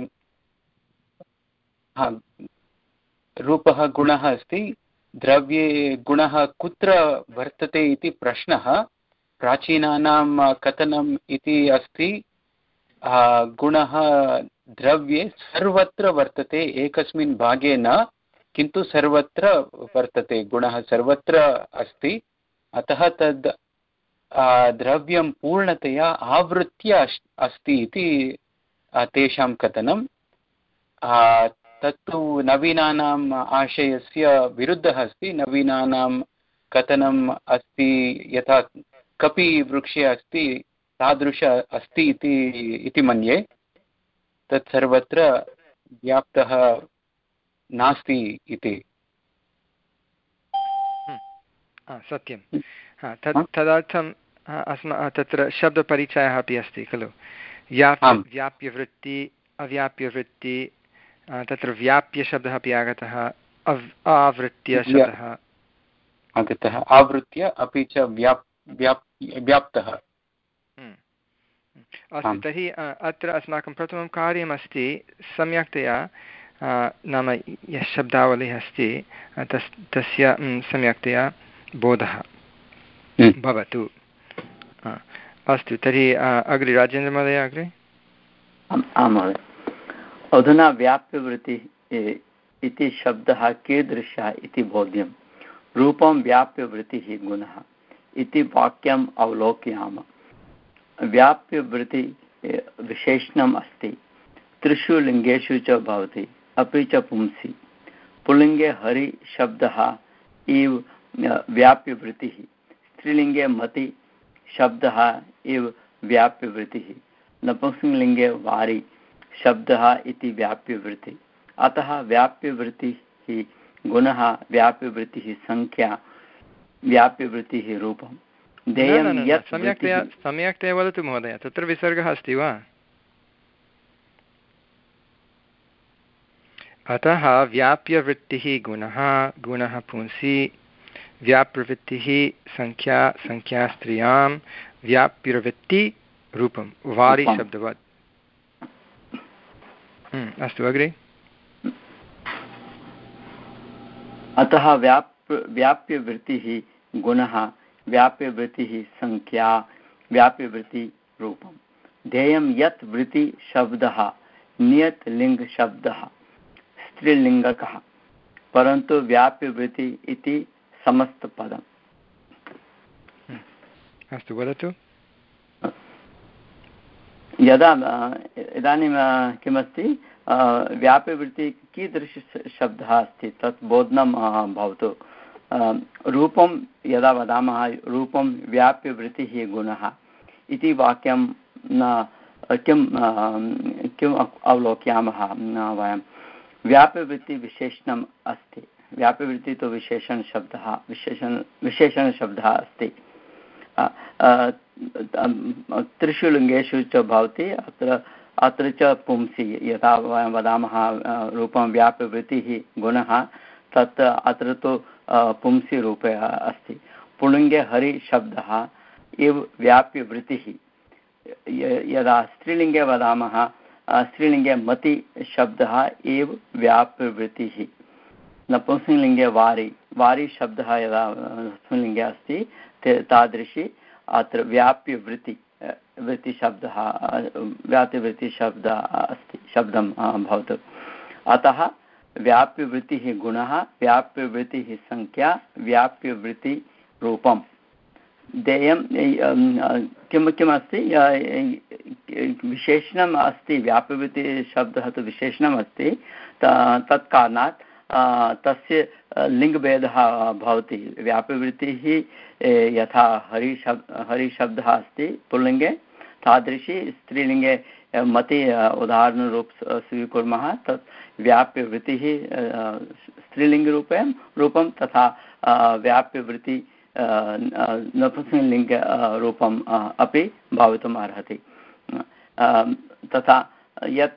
रूपः गुणः अस्ति द्रव्ये गुणः कुत्र वर्तते इति प्रश्नः प्राचीनानां कथनम् इति अस्ति गुणः द्रव्ये सर्वत्र वर्तते एकस्मिन् भागे न किन्तु सर्वत्र वर्तते गुणः सर्वत्र अस्ति अतः तद् द्रव्यं पूर्णतया आवृत्य अस्ति इति तेषां कथनं तत्तु नवीनानाम् आशयस्य विरुद्धः अस्ति नवीनानां कथनम् अस्ति यथा कपिवृक्षे अस्ति तादृश अस्ति इति इति मन्ये तत् सर्वत्र व्याप्तः नास्ति इति सत्यं तद् तदर्थम् अस्मा तत्र शब्दपरिचयः अपि अस्ति खलु व्याप्य व्याप्यवृत्ति अव्याप्यवृत्ति तत्र व्याप्यशब्दः अपि आगतः अव् आवृत्य शब्दः आगतः आवृत्य अपि च व्याप् व्याप् व्याप्तः अस्तु तर्हि अत्र अस्माकं प्रथमं कार्यमस्ति सम्यक्तया नाम यः शब्दावलिः अस्ति तस् तस्य सम्यक्तया बोधः भवतु। अस्तु, तर्हि अग्रे राजेन्द्रमहोदय अग्रे। आं महोदय। अधुना व्याप्यवृत्तिः इति शब्दः कीदृशः इति बोध्यं। रूपं व्याप्यवृत्तिः गुणः इति वाक्यम् अवलोकयामः। व्याप्यवृत्तिः विशेषणम् अस्ति, त्रिषु लिङ्गेषु च भवति, अपि च पुंसि। पुल्लिङ्गे हरि शब्दः इव व्याप्यवृत्तिः, स्त्रीलिङ्गे मति शब्दः इव व्याप्यवृत्तिः, नपुंसकलिङ्गे वारि शब्दः इति व्याप्यवृत्तिः। अतः व्याप्यवृत्तिः गुणः, व्याप्यवृत्तिः संख्या, व्याप्यवृत्तिः रूपं। सम्यक्तया सम्यक्तया वदतु महोदय, तत्र विसर्गः अस्ति वा? अतः व्याप्यवृत्तिः गुणः, गुणः पुंसि, व्याप्यवृत्तिः संख्या, संख्या स्त्रियां, व्याप्यवृत्ति रूपं वारि शब्दवत्। अस्तु, अग्रे। अतः व्याप् व्याप्यवृत्तिः गुणः, व्याप्यवृत्तिः संख्या, व्याप्यवृत्ति रूपं। ध्येयं यत् वृत्ति शब्दः नियत लिंग शब्दः स्त्रीलिङ्गकः, परन्तु व्याप्यवृत्ति इति समस्तपदम्। अस्तु, वदतु। यदा इदानीं किमस्ति, व्याप्यवृत्ति कीदृश शब्दः अस्ति तत् बोधनं भवतु। रूपं यदा वदामः, रूपं व्याप्यवृत्तिः गुणः इति वाक्यं न किं किम् अवलोकयामः वयं। व्याप्यवृत्तिविशेषणम् अस्ति, व्याप्यवृत्ति तु विशेषणशब्दः, विशेषण विशेषणशब्दः अस्ति। त्रिषु लिङ्गेषु च भवति। अत्र अत्र च पुंसि यथा वयं वदामः रूपं व्याप्यवृत्तिः गुणः, तत् अत्र तु पुंसि रूपे अस्ति। पुल्लिङ्गे हरि शब्दः इव व्याप्यवृत्तिः। यदा स्त्रीलिङ्गे वदामः, स्त्रीलिङ्गे मति शब्दः इव व्याप्यवृत्तिः। नपुंसकलिङ्गे वारि, वारि शब्दः यदा स्त्रीलिङ्गे अस्ति तादृशी अत्र व्याप्यवृत्ति वृत्तिशब्दः, व्याप्यवृत्तिशब्दः अस्ति, शब्दं भवतु। अतः व्याप्यवृत्तिः गुणः, व्याप्यवृत्तिः संख्या, व्याप्यवृत्तिरूपं। ध्येयं किं किम् अस्ति, विशेषणम् अस्ति। व्याप्यवृत्तिशब्दः तु विशेषणम् अस्ति, तत्कारणात् तस्य लिङ्गभेदः भवति। व्याप्यवृत्तिः यथा हरिशब् हरिशब्दः अस्ति पुल्लिङ्गे, तादृशी स्त्रीलिङ्गे मति उदाहरणरूप स्वीकुर्मः, तत् व्याप्यवृत्तिः स्त्रीलिङ्गरूपेण रूपं, तथा व्याप्यवृत्ति नपुंसकलिङ्ग रूपम् अपि भवितुम् अर्हति। तथा यत्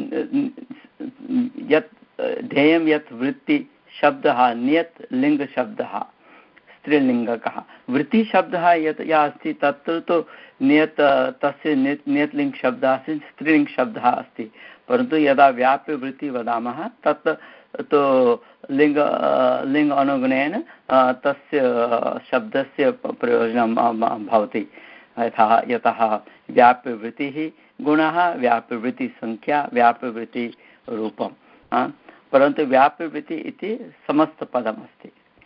यत् ध्येयं यत् वृत्तिशब्दः नियत लिङ्गशब्दः स्त्रीलिङ्गकः। वृत्तिशब्दः यत् यः अस्ति तत्र तु नियत तस्य नियत नियतलिङ्गशब्दः अस्ति, स्त्रीलिङ्गशब्दः अस्ति। परन्तु यदा व्याप्यवृत्ति वदामः तत् तु लिङ्ग लिङ्ग अनुगुणेन तस्य शब्दस्य प्रयोजनं भवति। यथा यतः व्याप्यवृत्तिः गुणः, व्याप्यवृत्तिसंख्या, व्याप्यवृत्तिरूपं। परन्तु व्याप्यवृत्ति इति समस्तपदमस्ति।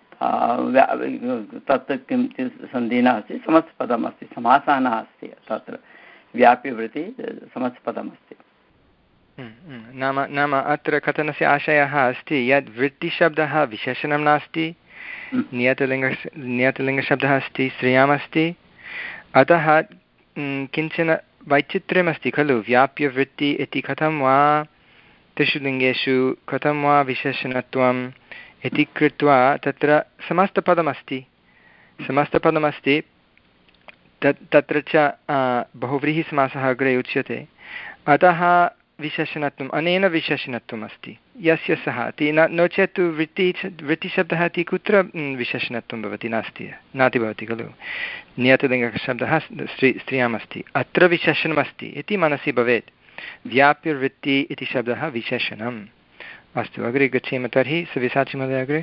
तत् किञ्चित् सन्धिना अस्ति, समस्तपदमस्ति, समासः नास्ति। तत्र व्याप्यवृत्ति समस्तपदमस्ति। नाम नाम अत्र कथनस्य आशयः अस्ति यत् वृत्तिशब्दः विशेषणं नास्ति, नियतलिङ्ग नियतलिङ्गशब्दः अस्ति, श्रेयामस्ति। अतः किञ्चन वैचित्र्यमस्ति खलु। व्याप्यवृत्ति इति कथं वा त्रिषु लिङ्गेषु, कथं वा विशेषणत्वम् इति कृत्वा तत्र समस्तपदमस्ति समस्तपदमस्ति तत् तत्र च बहुव्रीहिसमासः अग्रे उच्यते। अतः विशेषणत्वम्, अनेन विशेषणत्वम् अस्ति यस्य सः इति। न नो चेत् वृत्ति वृत्तिशब्दः इति कुत्र विशेषणत्वं भवति, नास्ति नाति भवति खलु। नियतलिङ्गशब्दः स्त्री स्त्रियाम् अस्ति, अत्र विशेषणमस्ति इति मनसि भवेत्। व्याप्यवृत्ति इति शब्दः विशेषणं, अस्तु अग्रे गच्छेम तर्हि सव्यसाची महोदय अग्रे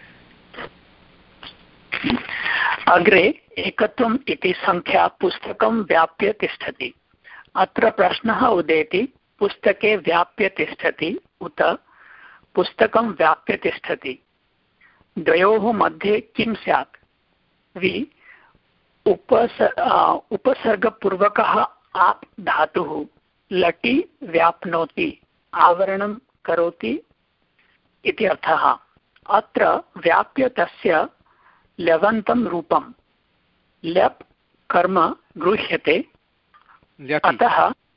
अग्रे एकत्वम् इति संख्या पुस्तकं व्याप्य तिष्ठति। अत्र प्रश्नः उदेति पुस्तके व्याप्य तिष्ठति उत पुस्तकं व्याप्य तिष्ठति। द्वयोः मध्ये किं स्यात्? वि उपस उपसर्गपूर्वकः आप् धातुः लटि व्याप्नोति आवरणं करोति इति अर्थः। अत्र व्याप्य तस्य ल्यवन्तं रूपं ल्यप् कर्म गृह्यते अतः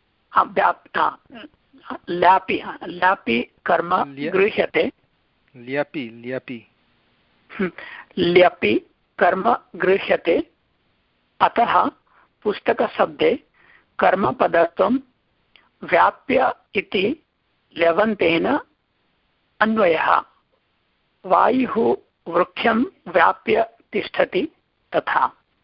ल्यापि ल्यापि कर्म गृह्यते ल्यपि ल्यपि ल्यपि कर्म गृह्यते अतः पुस्तकशब्दे कर्मपदत्वं व्याप्य इति ल्यवन्तेन अन्वयः। वायुः वृक्षं व्याप्य तिष्ठति तथा।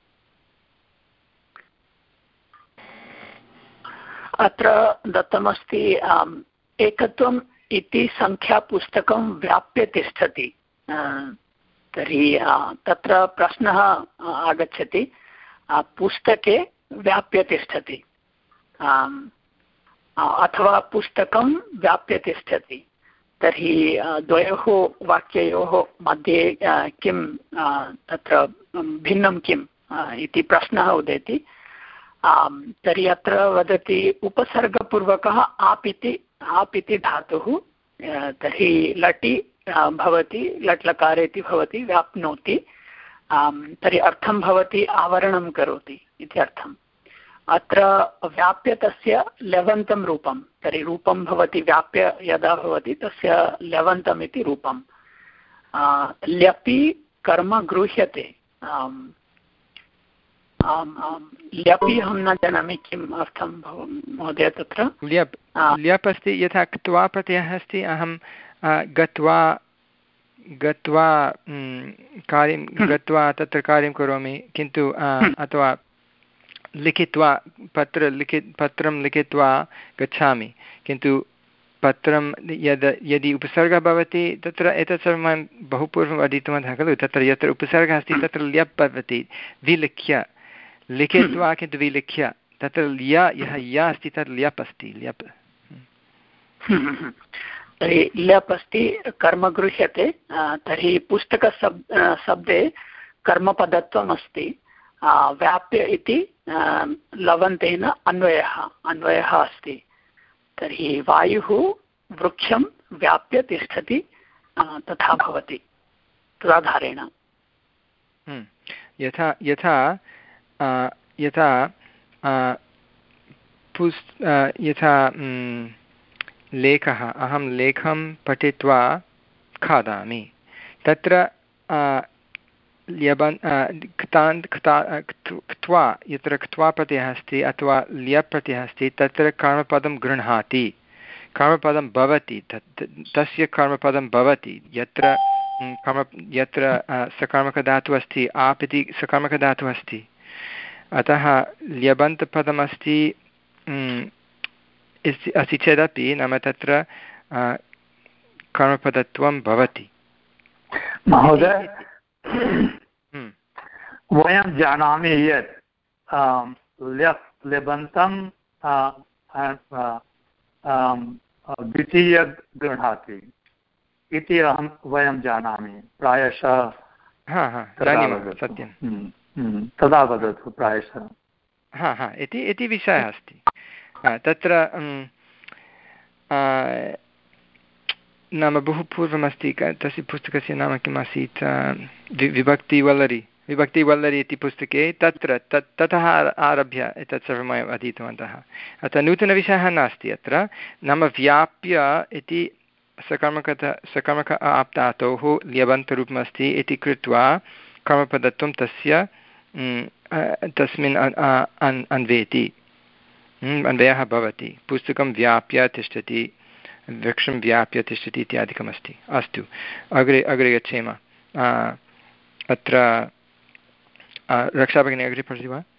अत्र दत्तमस्ति एकत्वम् इति संख्यापुस्तकं व्याप्य तिष्ठति। तर्हि तत्र प्रश्नः आगच्छति पुस्तके व्याप्य तिष्ठति अथवा पुस्तकं व्याप्य तिष्ठति। तर्हि द्वयोः वाक्ययोः मध्ये किं तत्र भिन्नं किम् इति प्रश्नः उदेति। तर्हि अत्र वदति उपसर्गपूर्वकः आप् इति आप् इति धातुः तर्हि लटि भवति लट् लकारे इति भवति व्याप्नोति तर्हि अर्थं भवति आवरणं करोति इति अर्थम्। अत्र व्याप्य तस्य ल्यवन्तं रूपं तर्हि रूपं भवति व्याप्य यदा भवति तस्य ल्यवन्तम् इति रूपं। ल्यपि कर्म गृह्यते। ल्यपि अहं न जानामि किम् अर्थं महोदय तत्र। ल्यप् ल्यप् अस्ति यथा क्त्वा प्रत्ययः अस्ति अहं गत्वा गत्वा कार्यं गत्वा तत्र कार्यं करोमि किन्तु अथवा लिखित्वा पत्र लिखि पत्रं लिखित्वा गच्छामि किन्तु पत्रं यद् यदि उपसर्गः भवति तत्र एतत् सर्वं वयं बहु पूर्वम् अधीतवन्तः खलु। तत्र यत्र उपसर्गः अस्ति तत्र ल्यप् भवति विलिख्य लिखित्वा किन्तु विलिख्य तत्र य यः य अस्ति तत् ल्यप् अस्ति ल्यप्। तर्हि ल्यप् अस्ति कर्म गृह्यते तर्हि पुस्तकशब् शब्दे कर्मपदत्वम् अस्ति। व्याप्य इति लवन्तेन अन्वयः अन्वयः अस्ति। तर्हि वायुः वृक्षं व्याप्य तिष्ठति तथा भवति तदाधारेण। यथा यथा यथा पुस् यथा लेखः अहं लेखं पठित्वा खादामि तत्र ल्यबन् क्तान् क्ता क्त्वा यत्र क्त्वा प्रत्ययः अस्ति अथवा ल्यप् प्रत्ययः अस्ति तत्र कर्मपदं गृह्णाति कर्मपदं भवति तत् तस्य कर्मपदं भवति यत्र कर्म यत्र सकर्मकधातुः अस्ति आप् इति सकर्मकधातुः अस्ति। अतः ल्यबन्तपदमस्ति अस्ति चेदपि नाम तत्र कर्मपदत्वं भवति। महोदय वयं जानामि यत् ल्यप् ल्यबन्तं द्वितीय गृह्णाति इति अहं वयं जानामि प्रायशः। हा हा धन्यवादः सत्यं तदा वदतु प्रायशः। हा हा इति इति विषयः अस्ति तत्र नाम बहु पूर्वमस्ति तस्य पुस्तकस्य नाम किम् आसीत् विभक्तिवल्लरी विभक्तिवल्लरी इति पुस्तके तत्र तत् ततः आरभ्य एतत् सर्वं वयम् अधीतवन्तः। अतः नूतनविषयः नास्ति अत्र नाम व्याप्य इति सकर्मकत सकर्मक आप्तातोः ल्यबन्तरूपमस्ति इति कृत्वा कर्मपदत्वं तस्य तस्मिन् अन्वेति अन्वयः भवति। पुस्तकं व्याप्य तिष्ठति वृक्षं व्याप्य तिष्ठति इत्यादिकमस्ति। अस्तु अग्रे अग्रे गच्छेम। अत्र रक्षा भगिनी अग्रे पठति वा?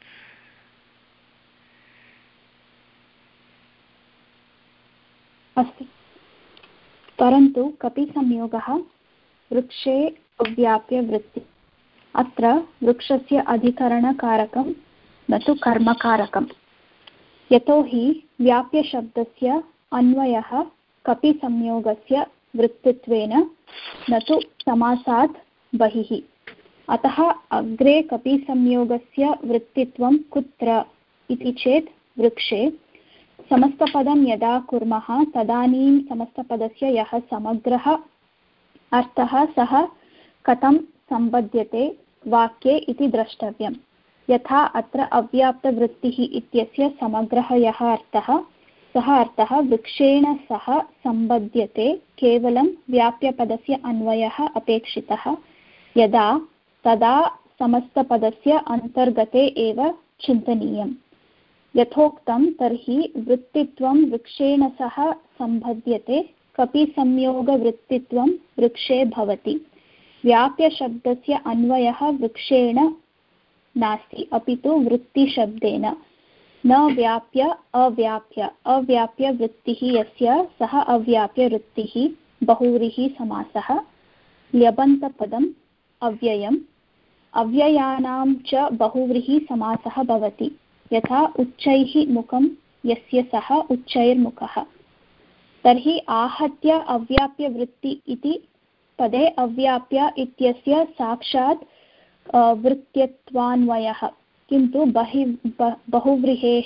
अस्ति परन्तु कपि संयोगः वृक्षे अव्याप्य वृत्ति। अत्र वृक्षस्य अधिकरणकारकं न तु कर्मकारकम्, यतोहि व्याप्यशब्दस्य अन्वयः कपि संयोगस्य वृत्तित्वेन न तु समासात् बहिः। अतः अग्रे कपि संयोगस्य वृत्तित्वं कुत्र इति चेत् वृक्षे। समस्तपदं यदा कुर्मः तदानीं समस्तपदस्य यः समग्रः अर्थः सः कथं सम्बध्यते वाक्ये इति द्रष्टव्यम्। यथा अत्र अव्याप्तवृत्तिः इत्यस्य समग्रः यः अर्थः सः अर्थः वृक्षेण सह सम्बध्यते, केवलं व्याप्यपदस्य अन्वयः अपेक्षितः यदा तदा समस्तपदस्य अन्तर्गते एव चिन्तनीयम्। यथोक्तं तर्हि वृत्तित्वं वृक्षेण सह सम्बध्यते, कपि संयोगवृत्तित्वं वृक्षे भवति। व्याप्यशब्दस्य अन्वयः वृक्षेण नास्ति, अपि तु वृत्तिशब्देन। न व्याप्य अव्याप्य अव्याप्य वृत्तिः यस्य सः अव्याप्य वृत्तिः बहुव्रीहि समासः। ल्यबन्तपदम् अव्ययम् अव्ययानां च बहुव्रीहि समासः भवति। यथा उच्चैः मुखं यस्य सः उच्चैर्मुखः। तर्हि आहत्य अव्याप्यवृत्ति इति पदे अव्याप्य इत्यस्य साक्षात् वृत्त्यत्वान्वयः, किन्तु बहि बहुव्रीहेः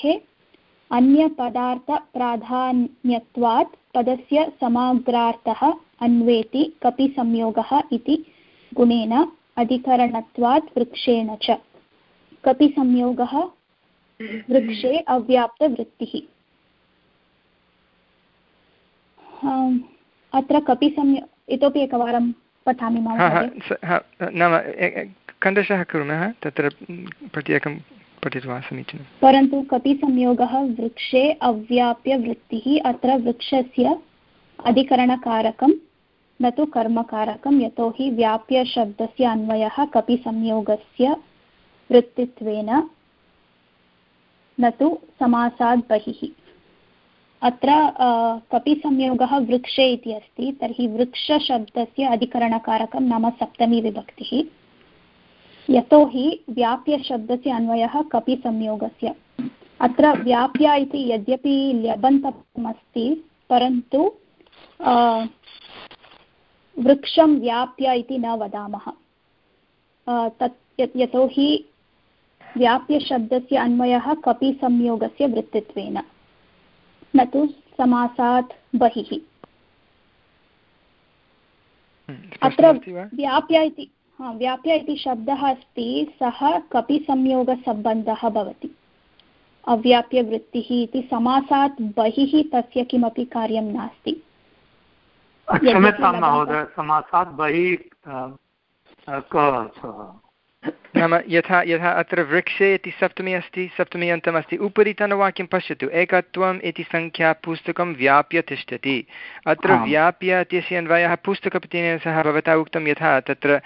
अन्यपदार्थप्राधान्यत्वात् पदस्य समग्रार्थः अन्वेति कपि संयोगः इति गुणेन अधिकरणत्वात् वृक्षेण च। कपि संयोगः वृक्षे अव्याप्तवृत्तिः। अत्र कपि संयो इतोपि एकवारं पठामि महोदय। नाम खण्डशः कुर्मः, तत्र प्रत्येकं पठित्वा समीचीनं। परन्तु कपि संयोगः वृक्षे अव्याप्यवृत्तिः। अत्र वृक्षस्य अधिकरणकारकं न तु कर्मकारकं, यतोहि व्याप्यशब्दस्य अन्वयः कपि संयोगस्य वृत्तित्वेन न तु समासात् बहिः। अत्र कपि संयोगः वृक्षे इति अस्ति, तर्हि वृक्षशब्दस्य अधिकरणकारकं नाम सप्तमी विभक्तिः, यतोहि व्याप्यशब्दस्य अन्वयः कपि संयोगस्य। अत्र व्याप्य इति यद्यपि ल्यबन्तमस्ति, परन्तु वृक्षं व्याप्य इति न वदामः। तत् यतोहि व्याप्यशब्दस्य अन्वयः कपि संयोगस्य वृत्तित्वेन न तु समासात् बहिः। अत्र व्याप्य इति हा व्याप्य इति शब्दः अस्ति, सः कपि संयोगसम्बन्धः भवति। अव्याप्यवृत्तिः इति समासात् बहिः तस्य किमपि कार्यं नास्ति। क्षम्यतां महोदय, समासात् बहिः नाम यथा यथा अत्र वृक्षे इति सप्तमी अस्ति, सप्तमी अन्तमस्ति, उपरितनवाक्यं पश्यतु। एकत्वम् इति संख्या पुस्तकं व्याप्य तिष्ठति। अत्र व्याप्य इत्यस्य अन्वयः पुस्तकपतिनेन सह भवता उक्तं यथा तत्र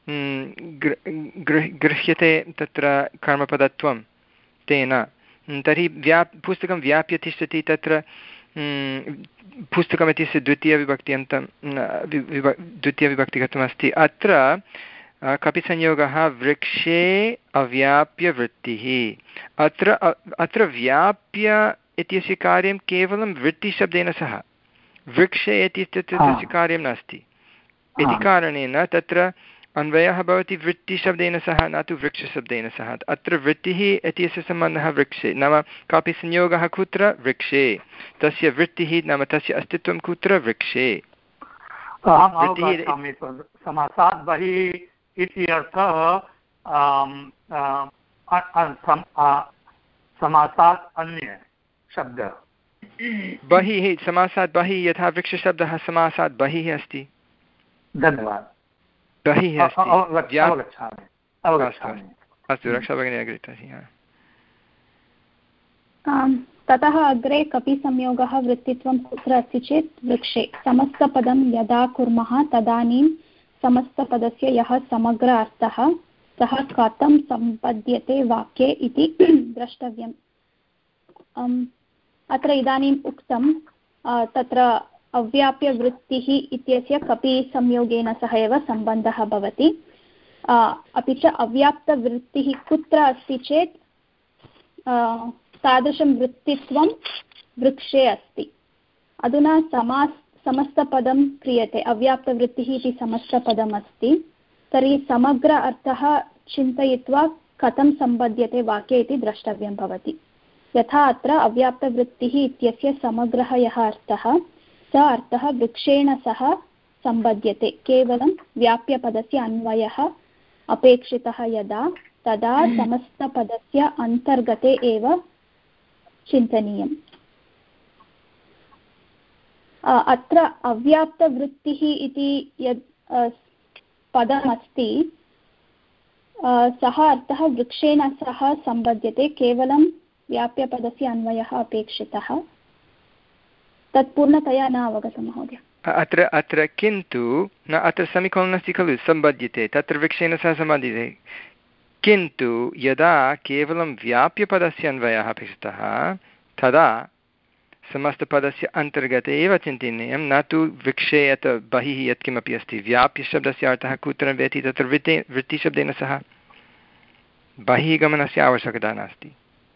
गृह्यते तत्र कर्मपदत्वं तेन, तर्हि व्याप् पुस्तकं व्याप्य तिष्ठति। तत्र पुस्तकमित्यस्य द्वितीयविभक्त्यन्तं द्वितीयविभक्तिगतमस्ति। अत्र कपि संयोगः वृक्षे अव्याप्यवृत्तिः। अत्र अत्र व्याप्य इत्यस्य कार्यं केवलं वृत्तिशब्देन सह, वृक्षे इत्यस्य तस्य कार्यं नास्ति। इति कारणेन तत्र अन्वयः भवति वृत्तिशब्देन सह, न तु वृक्षशब्देन सह। अत्र वृत्तिः इत्यस्य सम्बन्धः वृक्षे, नाम कापि संयोगः कुत्र? वृक्षे। तस्य वृत्तिः नाम तस्य अस्तित्वं कुत्र? वृक्षे। समासात् बहिः इति अर्थः समासात् अन्य शब्दः। बहिः, समासात् बहिः, यथा वृक्षशब्दः समासात् बहिः अस्ति। धन्यवादः। बहिः अस्ति। अवगच्छामि। अस्तु, रक्षा भगिनी अग्रे तर्हि। ततः अग्रे कपि संयोगः वृत्तित्वं कुत्र अस्ति चेत् वृक्षे। समस्तपदं यदा कुर्मः तदानीं समस्तपदस्य यः समग्र अर्थः सः कथं सम्पद्यते वाक्ये इति द्रष्टव्यम्। अत्र इदानीम् उक्तं तत्र अव्याप्यवृत्तिः इत्यस्य कपि संयोगेन सह एव सम्बन्धः भवति। अपि च अव्याप्तवृत्तिः कुत्र अस्ति चेत् तादृशं वृत्तित्वं वृक्षे अस्ति। अधुना समास समस्तपदं क्रियते, अव्याप्तवृत्तिः इति समस्तपदम् अस्ति, तर्हि समग्र अर्थः चिन्तयित्वा कथं सम्बध्यते वाक्ये इति द्रष्टव्यं भवति। यथा अत्र अव्याप्तवृत्तिः इत्यस्य समग्रः यः अर्थः स अर्थः वृक्षेण सह सम्बध्यते, केवलं व्याप्यपदस्य अन्वयः अपेक्षितः यदा तदा समस्तपदस्य अन्तर्गते एव चिन्तनीयम्। अत्र अव्याप्तवृत्तिः इति यद् पदमस्ति सः अर्थः वृक्षेण सह सम्बध्यते, केवलं व्याप्यपदस्य अन्वयः अपेक्षितः। तत् पूर्णतया न अवगतं महोदय। अत्र अत्र किन्तु न अत्र समीकरणम् अस्ति खलु, सम्बध्यते, तत्र वृक्षेण सह सम्बध्यते, किन्तु यदा केवलं व्याप्यपदस्य अन्वयः अपेक्षितः तदा समस्तपदस्य अन्तर्गते एव चिन्तनीयं, न तु वृक्षे यत् बहिः यत्किमपि अस्ति। व्याप्यशब्दस्य अर्थः कुत्र भवति, तत्र वृत्ते वृत्तिशब्देन सह बहिः गमनस्य आवश्यकता नास्ति।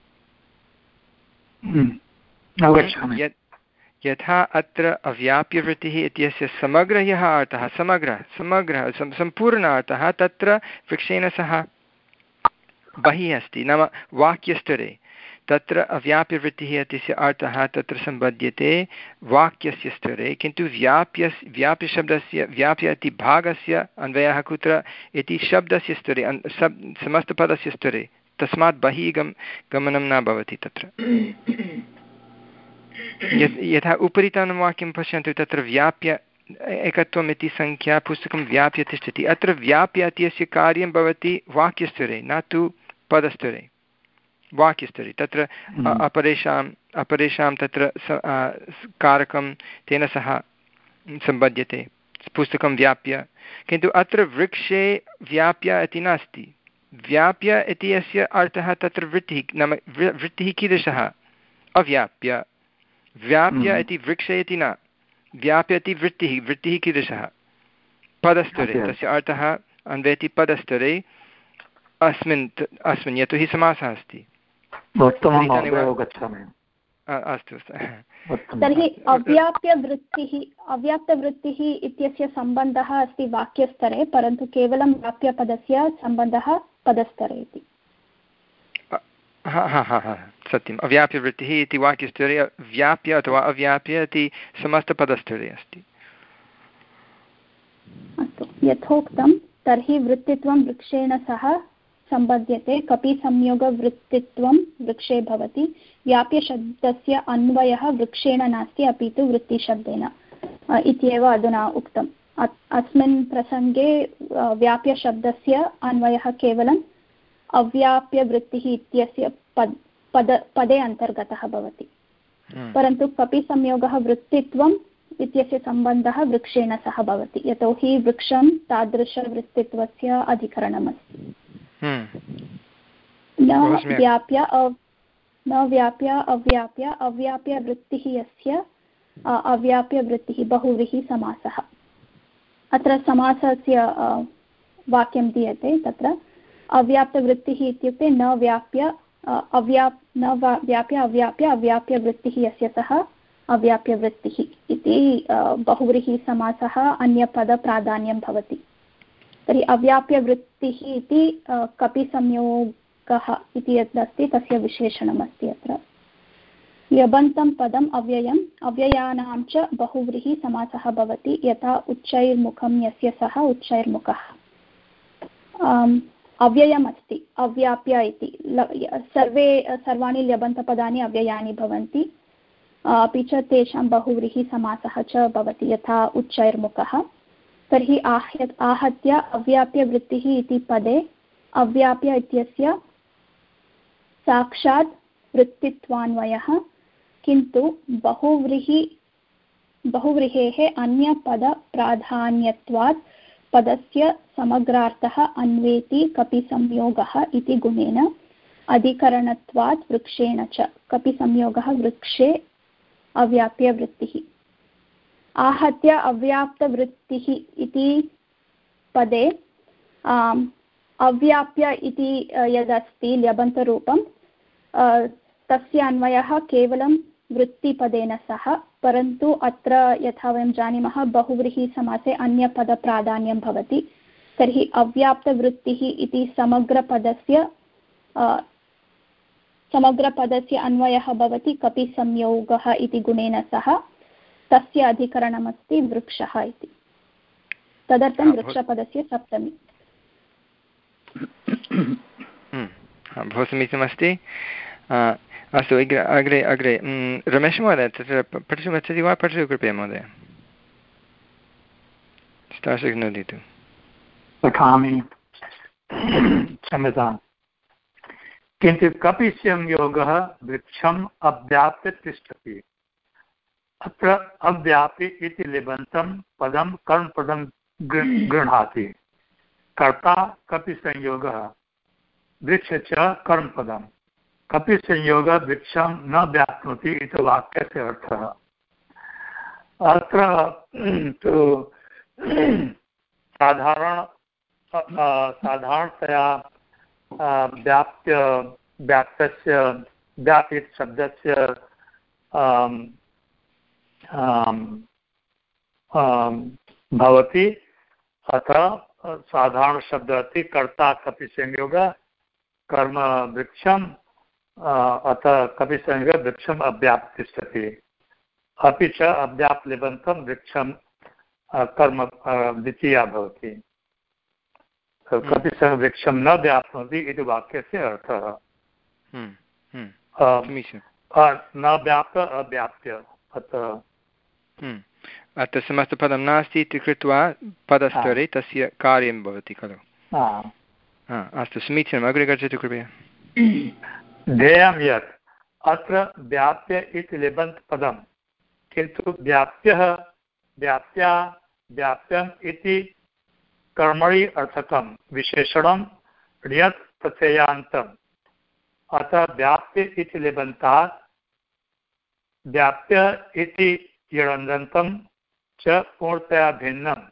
यथा अत्र अव्याप्यवृत्तिः इत्यस्य समग्रः यः अर्थः, समग्रः समग्रः सम्पूर्ण अर्थः तत्र वृक्षेण सह बहिः अस्ति, नाम वाक्यस्तरे। तत्र अव्याप्यवृत्तिः इत्यस्य अर्थः तत्र सम्बध्यते वाक्यस्य स्तरे, किन्तु व्याप्य व्याप्यशब्दस्य व्याप्य इति भागस्य अन्वयः कुत्र इति शब्दस्य स्तरे, समस्तपदस्य स्तरे, तस्मात् बहिः गम गमनं न भवति तत्र। यथा उपरितनं वाक्यं पश्यन्तु, तत्र व्याप्य एकत्वम् इति संख्या पुस्तकं व्याप्य तिष्ठति। अत्र व्याप्य इत्यस्य कार्यं भवति वाक्यस्तरे, न तु पदस्तरे, वाक्यस्तरे। तत्र अपरेषाम् अपरेषां तत्र कारकं तेन सह सम्बध्यते, पुस्तकं व्याप्य। किन्तु अत्र वृक्षे व्याप्य इति नास्ति। व्याप्य इति अस्य अर्थः तत्र वृत्तिः, नाम वृत्तिः कीदृशः, अव्याप्य। व्याप्य इति वृक्षे इति न, व्याप्य इति वृत्तिः, वृत्तिः कीदृशः, पदस्तरे, तस्य अर्थः अन्वयति पदस्तरे अस्मिन् अस्मिन् यतोहि समासः अस्ति। अस्तु, तर्हि अव्याप्यवृत्तिः अव्याप्तवृत्तिः इत्यस्य सम्बन्धः अस्ति वाक्यस्तरे, परन्तु केवलं व्याप्यपदस्य सम्बन्धः पदस्तरे इति। हा हा हा हा सत्यम्। अव्याप्यवृत्तिः इति वाक्यस्तरे, व्याप्य अथवा अव्याप्य इति समस्तपदस्तरे अस्ति। अस्तु, यथोक्तं तर्हि वृत्तित्वं वृक्षेण सह सम्बध्यते, कपि संयोगवृत्तित्वं वृक्षे भवति। व्याप्यशब्दस्य अन्वयः वृक्षेण नास्ति, अपि तु वृत्तिशब्देन इत्येव अधुना उक्तम्। अस्मिन् प्रसङ्गे व्याप्यशब्दस्य अन्वयः केवलं अव्याप्यवृत्तिः इत्यस्य पद पद पदे अन्तर्गतः भवति, परन्तु कपि संयोगः वृत्तित्वम् इत्यस्य सम्बन्धः वृक्षेण सह भवति, यतोहि वृक्षं तादृशवृत्तित्वस्य अधिकरणमस्ति। न व्याप्य न व्याप्य अव्याप्य अव्याप्यवृत्तिः यस्य अव्याप्यवृत्तिः बहुव्रीहिसमासः। अत्र समासस्य वाक्यं दीयते, तत्र अव्याप्तवृत्तिः इत्युक्ते न व्याप्य अव्याप् न व्याप्य अव्याप्य अव्याप्यवृत्तिः यस्य सः अव्याप्यवृत्तिः इति बहुव्रीहिसमासः अन्यपदप्राधान्यं भवति। तर्हि अव्याप्यवृत्तिः इति कपि संयोगः इति यत् अस्ति तस्य विशेषणमस्ति। अत्र यबन्तं पदम् अव्ययम् अव्ययानां च बहुव्रीहिसमासः भवति, यथा उच्चैर्मुखं यस्य सः उच्चैर्मुखः। अव्ययमस्ति अव्याप्य इति, सर्वे सर्वाणि ल्यबन्तपदानि अव्ययानि भवन्ति, अपि च तेषां बहुव्रीहिसमासः च भवति, यथा उच्चैर्मुखः। तर्हि आह्य आहत्य अव्याप्यवृत्तिः इति पदे अव्याप्य इत्यस्य साक्षात् वृत्तित्वान्वयः, किन्तु बहुव्रीहि बहुव्रीहेः अन्यपदप्राधान्यत्वात् पदस्य समग्रार्थः अन्वेति कपि संयोगः इति गुणेन अधिकरणत्वात् वृक्षेण च कपि संयोगः वृक्षे अव्याप्यवृत्तिः। आहत्य अव्याप्तवृत्तिः इति पदे अव्याप्य इति यदस्ति ल्यबन्तरूपं तस्य अन्वयः केवलं वृत्तिपदेन सह, परन्तु अत्र यथा वयं जानीमः बहुव्रीहिसमासे अन्यपदप्राधान्यं भवति। तर्हि अव्याप्तवृत्तिः इति समग्रपदस्य समग्रपदस्य अन्वयः भवति कपिसंयोगः इति गुणेन सह, तस्य अधिकरणमस्ति वृक्षः इति, तदर्थं वृक्षपदस्य सप्तमी। बहु समीचीनमस्ति। अस्तु, अग्रे अग्रे रमेश महोदय तत्र पठितुमिच्छति वा? पठतु कृपया महोदय, शक्नोति। पठामि, क्षम्यताम्। किन्तु कपिसंयोगः वृक्षम् अव्याप्य तिष्ठति। अत्र अव्यापि इति लिबन्तं पदं कर्मपदं गृह्णाति। कर्ता कपिसंयोगः, वृक्ष च कर्मपदम्। कपिसंयोगः वृक्षं न व्याप्नोति इति वाक्यस्य अर्थः। अत्र तु साधारण साधारणतया व्याप्य व्याप्तस्य व्याप्ति शब्दस्य भवति। अतः साधारणशब्दः अस्ति कर्ता कपिसंयोगः कर्म वृक्षम्, अतः कपिसंयोगः वृक्षम् अव्याप्य तिष्ठति। अपि च अव्याप्त लिबन्तं वृक्षं कर्म द्वितीया भवति। कपिसंयोगः वृक्षं न व्याप्नोति इति वाक्यस्य अर्थः। न व्याप्त अव्याप्य, अतः अत्र समस्तपदं नास्ति इति कृत्वा पदस्तरे तस्य कार्यं भवति खलु। अस्तु, समीचीनम्। अग्रे गच्छतु कृपया। ध्येयं यत् अत्र व्याप्य इति लिबन्त पदं, किन्तु व्याप्यः व्याप्या व्याप्यम् इति कर्मणि अर्थकं विशेषणं ण्यत् प्रत्ययान्तम्। अतः व्याप्य इति लिबन्तात् व्याप्य इति यणन्दन्तं च पूर्णतया भिन्नम्।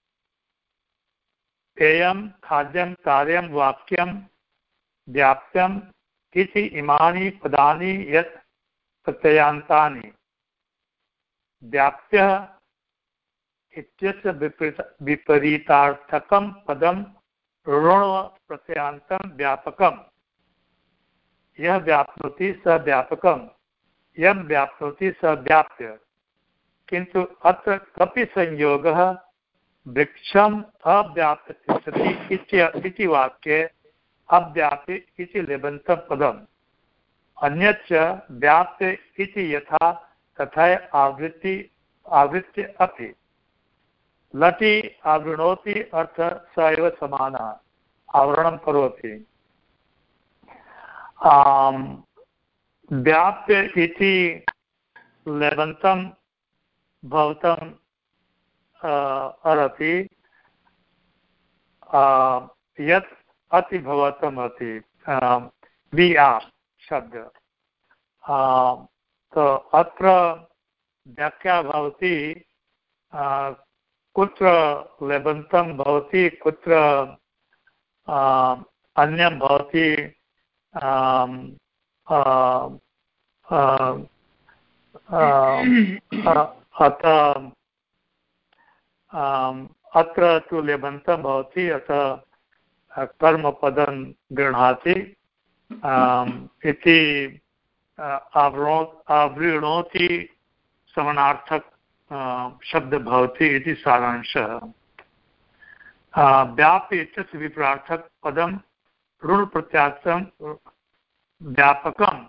पेयं खाद्यं कार्यं वाक्यं व्याप्यम् इति इमानि पदानि यत् प्रत्ययान्तानि। व्याप्यः इत्यस्य विपरीत विपरीतार्थकं पदं ऋण प्रत्ययान्तं व्यापकम्। यः व्याप्नोति स व्यापकम्, यं व्याप्नोति स व्याप्य। किन्तु अत्र कपिसंयोगः वृक्षम् अव्याप्य तिष्ठति इति वाक्ये अव्याप्य इति लिबन्तं पदम्। अन्यच्च व्याप्य इति यथा तथा आवृत्ति आवृत्ति अपि। लटि आवृणोति अर्थ स एव समानः, आवरणं करोति। व्याप्य इति लिबन्तं भवतम् अर्हति यत् अति भवतम् अति वि आर् शब्द। तो अत्र व्याख्या भवति कुत्र लेबन्तं भवति, कुत्र अन्यं भवति। अतः अत्र तु लेबन्तं भवति, अतः कर्मपदं गृह्णाति इति आवृणो आवृणोति समानार्थक शब्द भवति इति सारांशः। व्याप्य इत्यस्य विपरीतार्थक पदं ऋण प्रत्यार्थं व्यापकम्।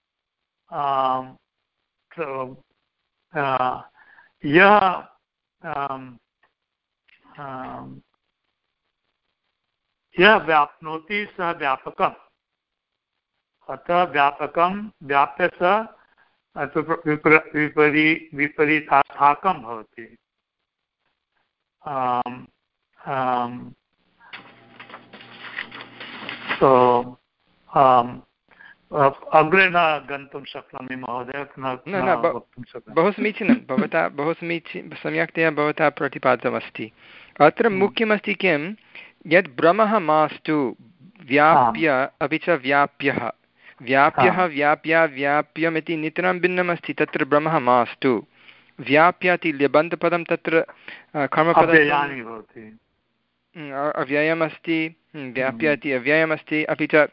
यः यः व्याप्नोति सः व्यापकम्। अतः व्यापकं व्याप्य स विपरी विपरीतार्थकं भवति। तो अग्रे न गन्तुं शक्नोमि महोदय, न बहु समीचीनं, भवता बहु समीची सम्यक्तया भवता प्रतिपादितमस्ति। अत्र मुख्यमस्ति किं, यत् भ्रमः मास्तु, व्याप्य अपि च व्याप्यः, व्याप्यः व्याप्या व्याप्यम् इति नितरां भिन्नमस्ति, तत्र भ्रमः मास्तु। व्याप्य इति ल्यबन्तपदं तत्र कर्मपदं अव्ययमस्ति, व्याप्य इति अव्ययमस्ति, अपि च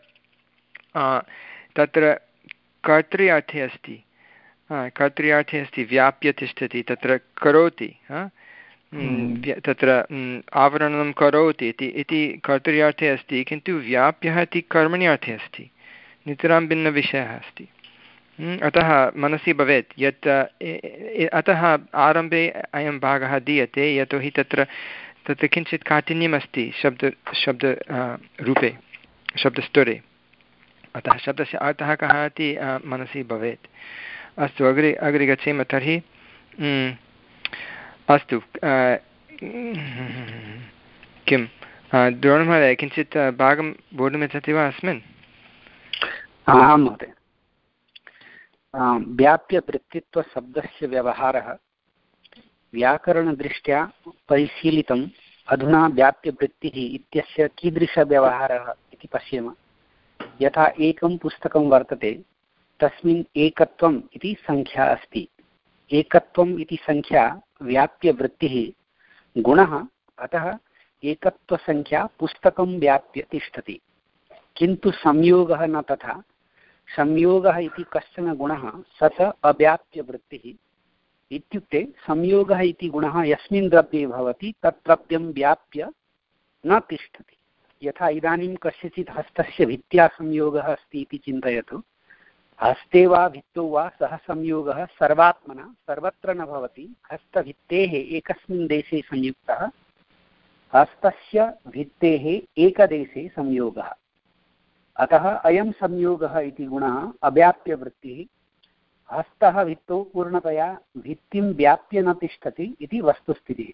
तत्र कर्तृ-अर्थे अस्ति, कर्तृ-अर्थे अस्ति व्याप्य तिष्ठति, तत्र करोति, तत्र आवरणं करोति इति कर्तृ-अर्थे अस्ति, किन्तु व्याप्यः इति कर्मणि अर्थे अस्ति, नितरां भिन्नविषयः अस्ति। अतः मनसि भवेत् यत् अतः आरम्भे अयं भागः दीयते, यतोहि तत्र तत्र किञ्चित् काठिन्यमस्ति शब्द शब्द रूपे, शब्दस्तरे, अतः शब्दस्य अर्थः कः इति मनसि भवेत्। अस्तु, अग्रे अग्रे गच्छेम तर्हि। अस्तु, किं द्रोणमहोदय किञ्चित् भागं बोढुमिच्छति वा अस्मिन्? आं महोदय। व्याप्यवृत्तित्वशब्दस्य व्यवहारः व्याकरणदृष्ट्या परिशीलितम्। अधुना व्याप्यवृत्तिः इत्यस्य कीदृशव्यवहारः इति पश्येम। यथा एकं पुस्तकं वर्तते, तस्मिन् एकत्वम् इति संख्या अस्ति। एकत्वम् इति संख्या व्याप्यवृत्तिः गुणः, अतः एकत्वसंख्या पुस्तकं व्याप्य तिष्ठति। किन्तु संयोगः न तथा। संयोगः इति कश्चन गुणः, स च अव्याप्यवृत्तिः। इत्युक्ते संयोगः इति गुणः यस्मिन् द्रव्ये भवति तत् द्रव्यं व्याप्य न तिष्ठति। यथा इदानीं कस्यचित् हस्तस्य भित्त्या संयोगः अस्ति इति चिन्तयतु। हस्ते वा भित्तौ वा सः संयोगः सर्वात्मना सर्वत्र न भवति। हस्तभित्तेः एकस्मिन् देशे संयुक्तः, हस्तस्य भित्तेः एकदेशे संयोगः। अतः अयं संयोगः इति गुणः अव्याप्यवृत्तिः। हस्तः भित्तौ पूर्णतया भित्तिं व्याप्य न तिष्ठति इति वस्तुस्थितिः।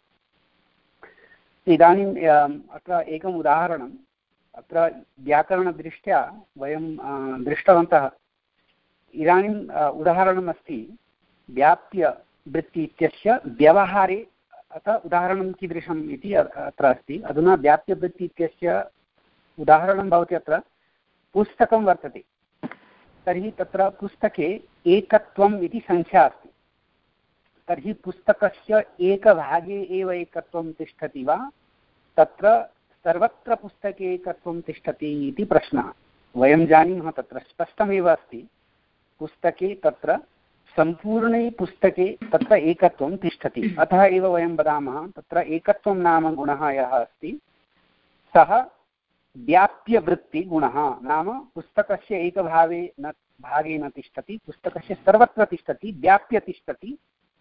इदानीम् अत्र एकम् उदाहरणम् अत्र व्याकरणदृष्ट्या वयं दृष्टवन्तः। इदानीम् उदाहरणमस्ति व्याप्यवृत्ति इत्यस्य व्यवहारे। अतः उदाहरणं कीदृशम् इति अत्र अस्ति। अधुना व्याप्यवृत्ति इत्यस्य उदाहरणं भवति। अत्र पुस्तकं वर्तते, तर्हि तत्र पुस्तके एकत्वम् इति संख्या अस्ति। तर्हि पुस्तकस्य एकभागे एव एकत्वं तिष्ठति वा, तत्र सर्वत्र पुस्तके एकत्वं तिष्ठति इति प्रश्नः। वयं जानीमः तत्र स्पष्टमेव अस्ति, पुस्तके तत्र सम्पूर्णे पुस्तके तत्र एकत्वं तिष्ठति। अतः एव वयं वदामः तत्र एकत्वं नाम गुणः यः अस्ति सः व्याप्यवृत्तिगुणः। नाम पुस्तकस्य एकभागे न भागे न तिष्ठति, पुस्तकस्य सर्वत्र तिष्ठति, व्याप्य तिष्ठति।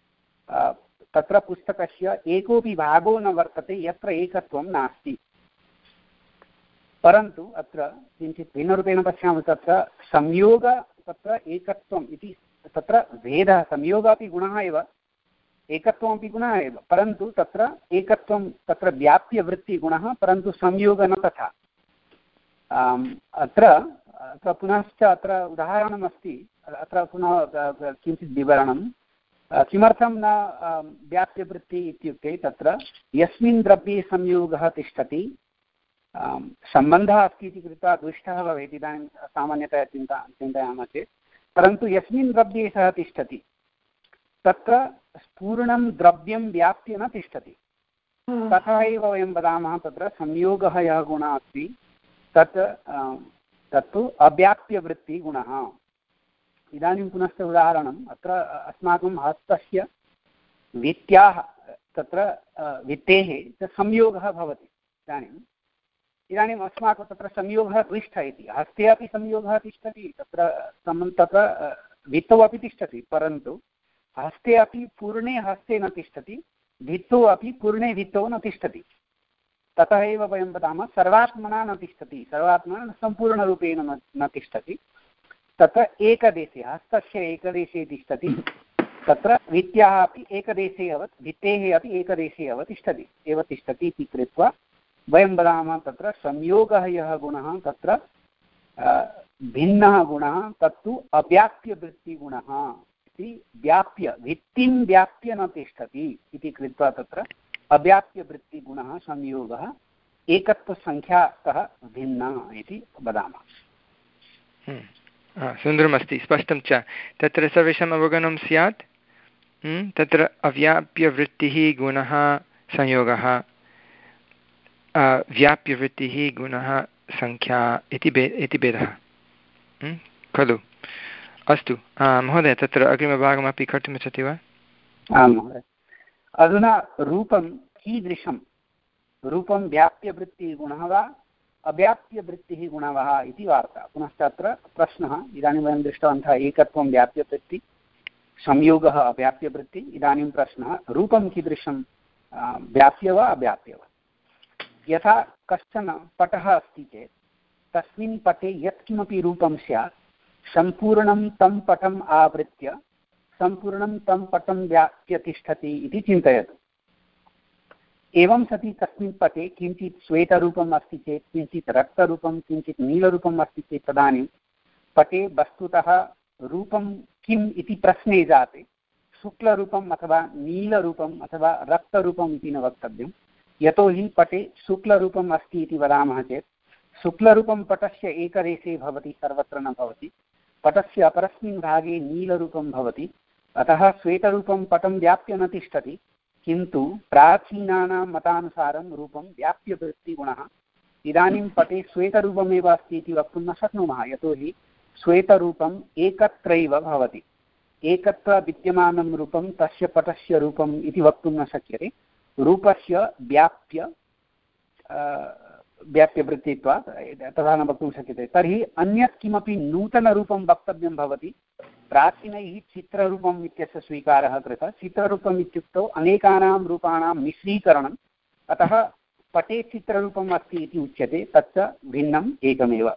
तत्र पुस्तकस्य एकोऽपि भागो न वर्तते यत्र एकत्वं नास्ति। परन्तु अत्र किञ्चित् भिन्नरूपेण पश्यामः। तत्र संयोग तत्र एकत्वम् इति तत्र भेदः। संयोगः अपि गुणः एव, एकत्वमपि गुणः एव, परन्तु तत्र एकत्वं तत्र व्याप्यवृत्तिगुणः, परन्तु संयोगः न तथा। अत्र अत्र पुनश्च अत्र उदाहरणमस्ति। अत्र पुनः किञ्चित् विवरणं किमर्थं न व्याप्यवृत्ति इत्युक्ते तत्र यस्मिन् द्रव्ये संयोगः तिष्ठति, सम्बन्धः अस्ति इति कृत्वा दुष्टः भवेत् इदानीं सामान्यतया चिन्ता चिन्तयामः चेत्। परन्तु यस्मिन् द्रव्ये सः तिष्ठति तत्र पूर्णं द्रव्यं व्याप्य न तिष्ठति। तथा एव वयं वदामः तत्र संयोगः यः गुणः अस्ति तत् तत्तु अव्याप्यवृत्तिगुणः। इदानीं पुनश्च उदाहरणम्। अत्र अस्माकं हस्तस्य भित्त्याः तत्र भित्तेः संयोगः भवति। इदानीम् इदानीम् अस्माकं तत्र संयोगः तिष्ठ इति, हस्ते अपि संयोगः तिष्ठति, तत्र तत्र भित्तौ अपि तिष्ठति, परन्तु हस्ते अपि पूर्णे हस्ते न तिष्ठति, भित्तौ अपि पूर्णे भित्तौ न तिष्ठति। ततः एव वयं वदामः सर्वात्मना न तिष्ठति, सर्वात्मना सम्पूर्णरूपेण न न तिष्ठति। तत्र एकदेशे, हस्तस्य एकदेशे तिष्ठति, तत्र भित्त्याः अपि एकदेशे एव, भित्तेः अपि एकदेशे एव तिष्ठति एव तिष्ठति इति कृत्वा वयं वदामः तत्र संयोगः यः गुणः तत्र भिन्नः गुणः तत्तु अव्याप्यवृत्तिगुणः इति व्याप्य भित्तिं व्याप्य न तिष्ठति इति कृत्वा तत्र अव्याप्यवृत्तिगुणः संयोगः एकत्वसङ्ख्यातः भिन्नः इति वदामः। सुन्दरमस्ति, स्पष्टं च। तत्र सर्वेषाम् अवगमनं स्यात्। तत्र अव्याप्यवृत्तिः गुणः संयोगः, व्याप्यवृत्तिः गुणः सङ्ख्या इति भे इति भेदः खलु। अस्तु महोदय, तत्र अग्रिमभागमपि कर्तुमिच्छति वा? आं महोदय। अधुना रूपं कीदृशं, रूपं व्याप्यवृत्तिगुणः वा अव्याप्यवृत्तिः गुणः वा इति वार्ता। पुनश्च अत्र प्रश्नः, इदानीं वयं दृष्टवन्तः एकत्वं व्याप्यवृत्ति, संयोगः अव्याप्यवृत्ति। इदानीं प्रश्नः, रूपं कीदृशं, व्याप्य वा अव्याप्य वा? यथा कश्चन पटः अस्ति चेत् तस्मिन् पटे यत्किमपि रूपं स्यात् सम्पूर्णं तं पटम् आवृत्य सम्पूर्णं तं पटं व्याप्य तिष्ठति इति चिन्तयतु। एवं सति तस्मिन् पटे किञ्चित् श्वेतरूपम् अस्ति चेत्, किञ्चित् रक्तरूपं, किञ्चित् नीलरूपम् अस्ति चेत् तदानीं पटे वस्तुतः रूपं किम् इति प्रश्ने जाते शुक्लरूपम् अथवा नीलरूपम् अथवा रक्तरूपम् इति न वक्तव्यं। यतोहि पटे शुक्लरूपम् अस्ति इति वदामः चेत् शुक्लरूपं पटस्य एकरेशे भवति, सर्वत्र न भवति। पटस्य अपरस्मिन् भागे नीलरूपं भवति, अतः श्वेतरूपं पटं व्याप्य न तिष्ठति। किन्तु प्राचीनानां मतानुसारं रूपं व्याप्यवृत्तिगुणः। इदानीं पटे श्वेतरूपमेव अस्ति इति वक्तुं न शक्नुमः, यतोहि श्वेतरूपम् एकत्रैव भवति। एकत्र विद्यमानं रूपं तस्य पटस्य रूपम् इति वक्तुं न शक्यते। रूपस्य व्याप्य व्याप्यवृत्तित्वात् तथा न वक्तुं शक्यते। तर्हि अन्यत् किमपि नूतनरूपं वक्तव्यं भवति। प्राचीनैः चित्ररूपम् इत्यस्य स्वीकारः कृतः। चित्ररूपम् इत्युक्तौ अनेकानां रूपाणां मिश्रीकरणम्, अतः पटे चित्ररूपम् अस्ति इति उच्यते, तच्च भिन्नम् एकमेव।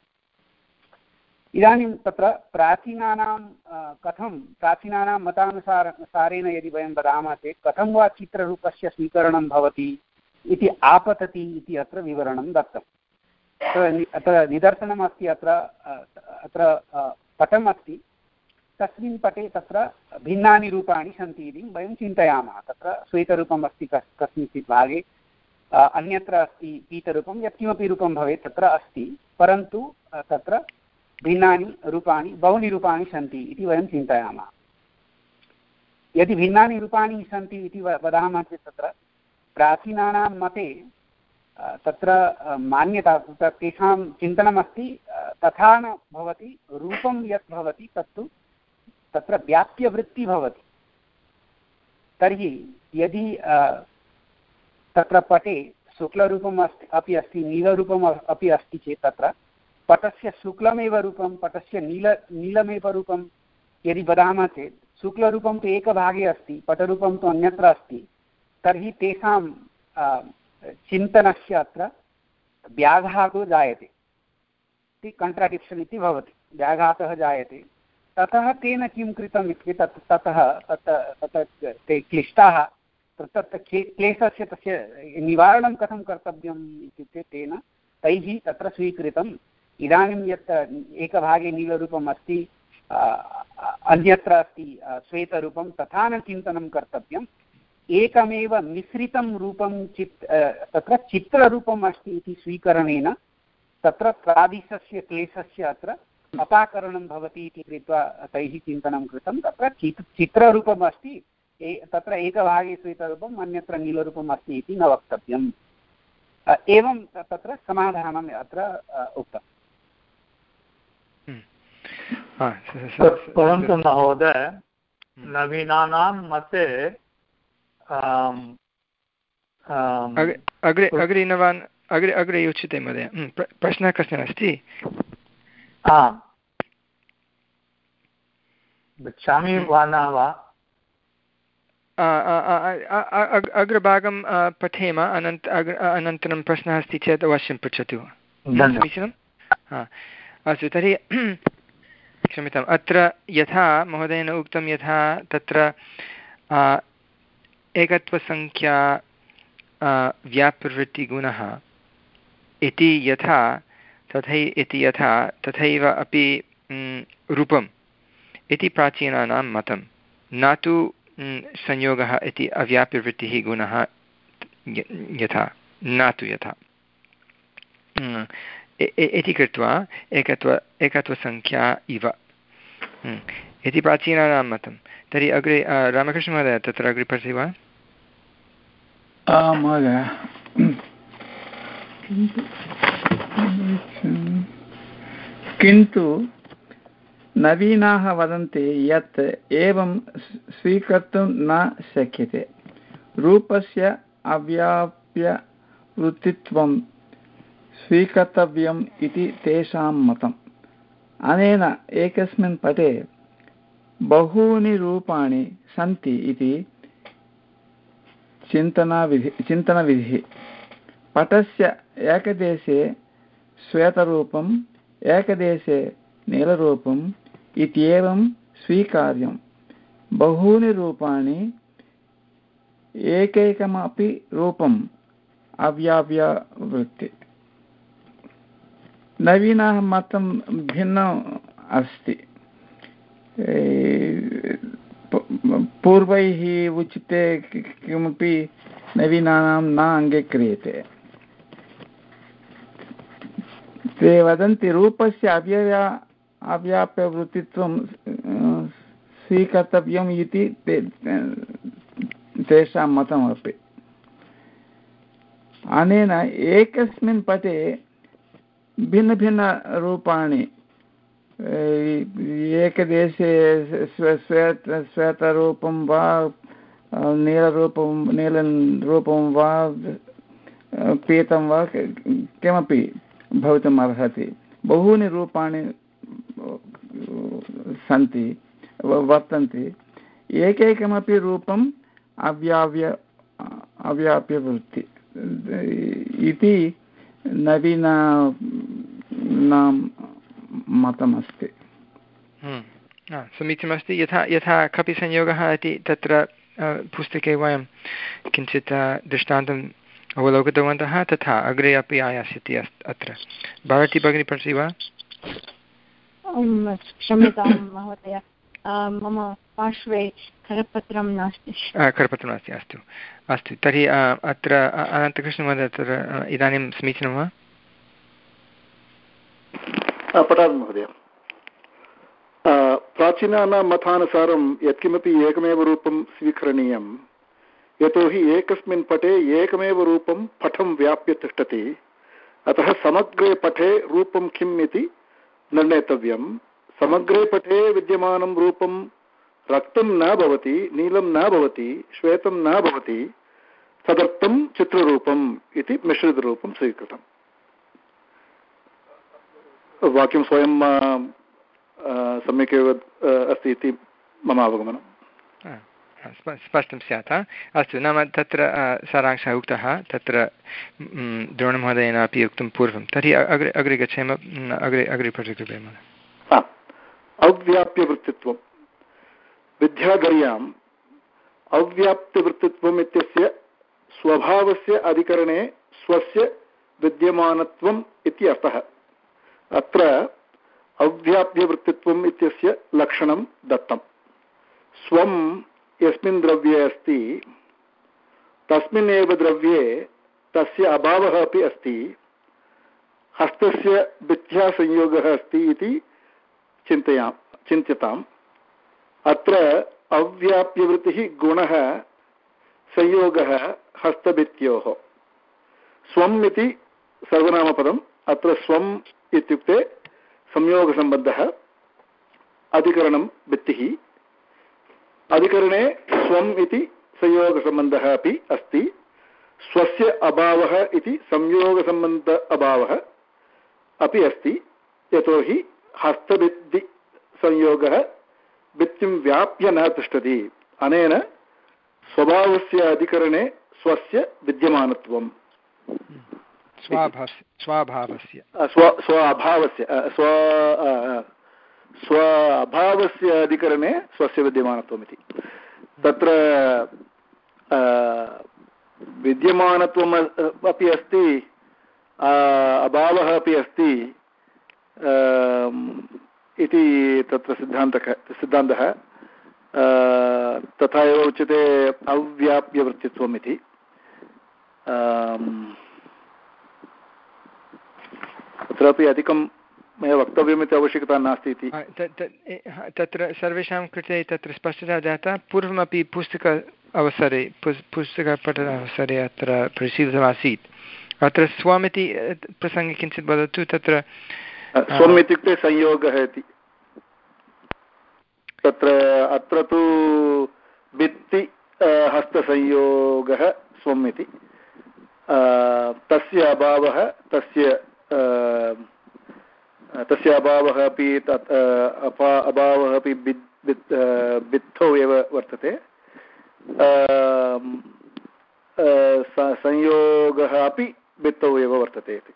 इदानीं तत्र प्राचीनानां कथं प्राचीनानां मतानुसारेण यदि वयं वदामः चेत् कथं वा चित्ररूपस्य स्वीकरणं भवति इति आपतति इति अत्र विवरणं दत्तम्। अत्र निदर्शनमस्ति। अत्र अत्र पटम् अस्ति, तस्मिन् पटे तत्र भिन्नानि रूपाणि सन्ति इति वयं चिन्तयामः। तत्र श्वेतरूपम् अस्ति कस्मिंश्चित् भागे, अन्यत्र अस्ति पीतरूपं, यत्किमपि रूपं भवेत् तत्र अस्ति, परन्तु तत्र भिन्नानि रूपाणि बहूनि रूपाणि सन्ति इति वयं चिन्तयामः। यदि भिन्नानि रूपाणि सन्ति इति वदामः चेत् तत्र प्राचीनानां मते तत्र मान्यता, तत्र तेषां चिन्तनमस्ति तथा न भवति। रूपं यत् भवति तत्तु तत्र व्याप्यवृत्तिः भवति। तर्हि यदि तत्र पटे शुक्लरूपम् अस्ति अपि अस्ति, नीलरूपम् अपि अस्ति चेत् तत्र पटस्य शुक्लमेव रूपं, पटस्य नील नीलमेव रूपं यदि वदामः चेत् शुक्लरूपं तु एकभागे अस्ति, पटरूपं तु अन्यत्र अस्ति, तर्हि तेषां चिन्तनस्य अत्र व्याघातो जायते इति, कण्ट्राडिक्षन् इति भवति, व्याघातः जायते। ततः तेन किं कृतम् इत्युक्ते तत् ततः तत् तत् ते क्लिष्टाः, तत् क्लेशस्य तस्य निवारणं कथं कर्तव्यम् इत्युक्ते तेन तैः तत्र स्वीकृतम्। इदानीं यत् एकभागे नीलरूपम् अस्ति, अन्यत्र अस्ति श्वेतरूपं, तथा न चिन्तनं कर्तव्यम्। एकमेव मिश्रितं रूपं चित् तत्र चित्ररूपम् अस्ति इति स्वीकरणेन तत्र प्रादिशस्य क्लेशस्य अत्र अपाकरणं भवति इति कृत्वा तैः चिन्तनं कृतं। तत्र चित् चित्ररूपम् अस्ति, तत्र एकभागे श्वेतरूपम्, अन्यत्र नीलरूपम् अस्ति इति न वक्तव्यम्। एवं तत्र समाधानम् अत्र उक्तम्। परन्तु महोदय, नवीनानां मते अग्रे अग्रे नवान् अग्रे अग्रे उच्यते महोदय। प्रश्नः कश्चन अस्ति? आम्, गच्छामि वा न वा? अग्रभागं पठेम, अनन्त अनन्तरं प्रश्नः अस्ति चेत् अवश्यं पृच्छतु। समीचीनं? हा, अस्तु। तर्हि क्षम्यताम्। अत्र यथा महोदयेन उक्तं, यथा तत्र एकत्वसङ्ख्या व्याप्रवृत्तिगुणः इति यथा, तथै इति यथा तथैव अपि रूपम् इति प्राचीनानां मतं, न तु संयोगः इति अव्याप्यवृत्तिः गुणः यथा, न तु यथा इति कृत्वा एकत्व एकत्वसङ्ख्या इव इति प्राचीनानां मतं। तर्हि अग्रे रामकृष्णमहोदय तत्र अग्रे पठति वा? महोदय किन्तु नवीनाः वदन्ति यत् एवं स्वीकर्तुं न शक्यते, रूपस्य अव्याप्यवृत्तित्वं स्वीकर्तव्यम् इति तेषां मतम्। अनेन एकस्मिन् पटे बहूनि रूपाणि सन्ति इति चिन्तनाविधि चिन्तनविधिः। पटस्य एकदेशे श्वेतरूपम्, एकदेशे नीलरूपम् इत्येवं स्वीकार्यं। बहूनि रूपाणि एकैकमपि रूपम् अव्याप्यवृत्ति। नवीनः मतं भिन्नम् अस्ति। पूर्वैः उच्यते किमपि नवीनानां न अङ्गीक्रियते। ते वदन्ति रूपस्य अव्यय अव्याप्यवृत्तित्वं स्वीकर्तव्यम् इति ते तेषां मतमपि। अनेन एकस्मिन् पटे भिन्नभिन्नरूपाणि, एकदेशे श्वेत श्वेतरूपं वा नीलरूपं नीलरूपं वा पीतं वा किमपि भवितुम् अर्हति। बहूनि रूपाणि सन्ति वर्तन्ते, एकैकमपि रूपम् अव्याप्य अव्याप्यवृत्ति इति नवीनानां मतमस्ति। समीचीनमस्ति। यथा यथा कपिसंयोगः इति तत्र पुस्तके वयं किञ्चित् दृष्टान्तम् अवलोकितवन्तः, तथा अग्रे अपि आयास्यति अत्र। भवती भगिनी पठति वा? क्षम्यतां महोदय, मम पार्श्वे करपत्रं नास्ति। करपत्रं नास्ति, अस्तु अस्तु। तर्हि अत्र अनन्तकृष्णमहोदय तत्र इदानीं समीचीनं वा? पठामि महोदय। प्राचीनानां मतानुसारं यत्किमपि एकमेव रूपं स्वीकरणीयं, यतोहि एकस्मिन् पटे एकमेव रूपं पटं व्याप्य तिष्ठति। अतः समग्रे पटे रूपं किम् इति निर्णेतव्यं। समग्रे पटे विद्यमानं रूपं रक्तं न भवति, नीलं न भवति, श्वेतं न भवति, तदर्थं चित्ररूपम् इति मिश्रितरूपं स्वीकृतम्। वाक्यं स्वयं सम्यक् एव अस्ति इति मम अवगमनं। स्पष्टं स्यात्। अस्तु, नाम तत्र सारांशः उक्तः, तत्र द्रोणमहोदयेन अपि उक्तं पूर्वं। तर्हि अग्रे अग्रे गच्छेम, अग्रे अग्रे पठतु महोदय। अव्याप्यवृत्तित्वं विद्याधर्याम् अव्याप्तिवृत्तित्वम् इत्यस्य स्वभावस्य अधिकरणे स्वस्य विद्यमानत्वम् इति अर्थः। अत्र अव्याप्यवृत्तित्वम् इत्यस्य लक्षणं दत्तं। स्वं यस्मिन् द्रव्ये अस्ति तस्मिन् एव द्रव्ये तस्य अभावः अपि अस्ति, हस्तस्य भित्त्यासंयोगः अस्ति इति चिन्तयाम चिन्त्यताम्। अत्र अव्याप्यवृत्तिः गुणः संयोगः हस्तभित्योः। स्वम् इति सर्वनामपदम्। अत्र स्वम् इत्युक्ते संयोगसम्बन्धः, अधिकरणं भित्तिः। अधिकरणे स्वम् इति संयोगसम्बन्धः अपि अस्ति। स्वस्य अभावः इति संयोगसम्बन्ध अभावः अपि अस्ति, यतोहि हस्तभित्तिसंयोगः भित्तिं व्याप्य न तिष्ठति। अनेन स्वभावस्य अधिकरणे स्वस्य विद्यमानत्वं स्वाभावस्य स्वाभावस्य स्व स्व अभावस्य स्व स्व अभावस्य अधिकरणे स्वस्य विद्यमानत्वमिति। तत्र विद्यमानत्वम् अपि अस्ति, अभावः अपि अस्ति, इति तत्र सिद्धान्तः सिद्धान्तः तथा एव उच्यते अव्याप्यवृत्तित्वम् इति। तत्रापि अधिकं मया वक्तव्यमिति आवश्यकता नास्ति इति। तत्र सर्वेषां कृते तत्र स्पष्टता जाता। पूर्वमपि पुस्तक अवसरे पुस्तकपठनावसरे अत्र परिशीलितमासीत्। अत्र स्वमिति प्रसङ्गे किञ्चित् वदतु। तत्र स्वम् इत्युक्ते संयोगः इति। तत्र अत्र तु भित्ति हस्तसंयोगः स्वम् इति। तस्य अभावः तस्य तस्य अभावः अपि तत् अभावः अपि भित्तौ एव वर्तते। संयोगः अपि भित्तौ एव वर्तते इति।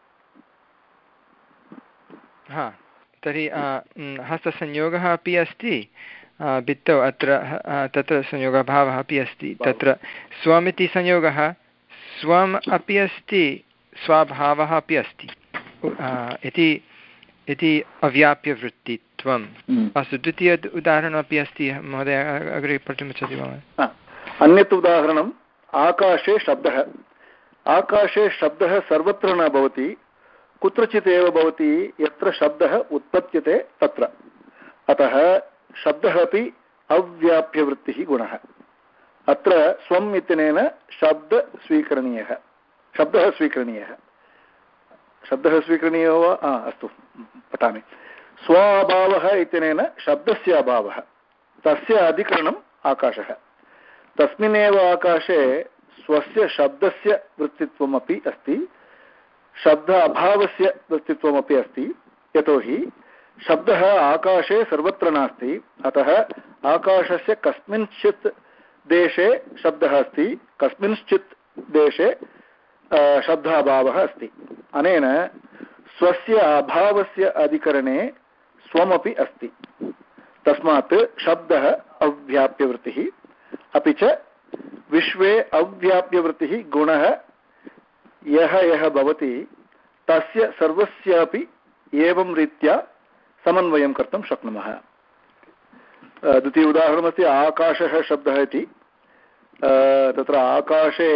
हा, तर्हि हस्तसंयोगः अपि अस्ति भित्तौ, अत्र तत्र संयोगभावः अपि अस्ति। तत्र स्वमिति संयोगः स्वम् अपि अस्ति, स्वभावः अपि अस्ति इति इति अव्याप्यवृत्तित्वम्। अस्तु, द्वितीय उदाहरणमपि अस्ति महोदय, अग्रे पठितुमिच्छति वा? अन्यत् उदाहरणम् आकाशे शब्दः। आकाशे शब्दः सर्वत्र न भवति, कुत्रचित् एव भवति यत्र शब्दः उत्पद्यते तत्र। अतः शब्दः अपि अव्याप्यवृत्तिः गुणः। अत्र स्वम् इत्यनेन शब्द स्वीकरणीयः शब्दः स्वीकरणीयः शब्दः स्वीकरणीयो वा? अस्तु, पठामि। स्व अभावः इत्यनेन शब्दस्य अभावः, तस्य अधिकरणम् आकाशः। तस्मिन्नेव आकाशे स्वस्य शब्दस्य वृत्तित्वमपि अस्ति, शब्द अभावस्य वृत्तित्वमपि अस्ति। यतोहि शब्दः आकाशे सर्वत्र नास्ति, अतः आकाशस्य कस्मिंश्चित् देशे शब्दः अस्ति, कस्मिंश्चित् देशे शब्दाभावः अस्ति। अनेन स्वस्य अभावस्य अधिकरणे स्वमपि अस्ति। तस्मात् शब्दः अव्याप्यवृत्तिः। अपि च विश्वे अव्याप्यवृत्तिः गुणः यः यः भवति तस्य सर्वस्यापि एवं रीत्या समन्वयं कर्तुं शक्नुमः। द्वितीय उदाहरणमस्ति आकाशः शब्दः इति। तत्र आकाशे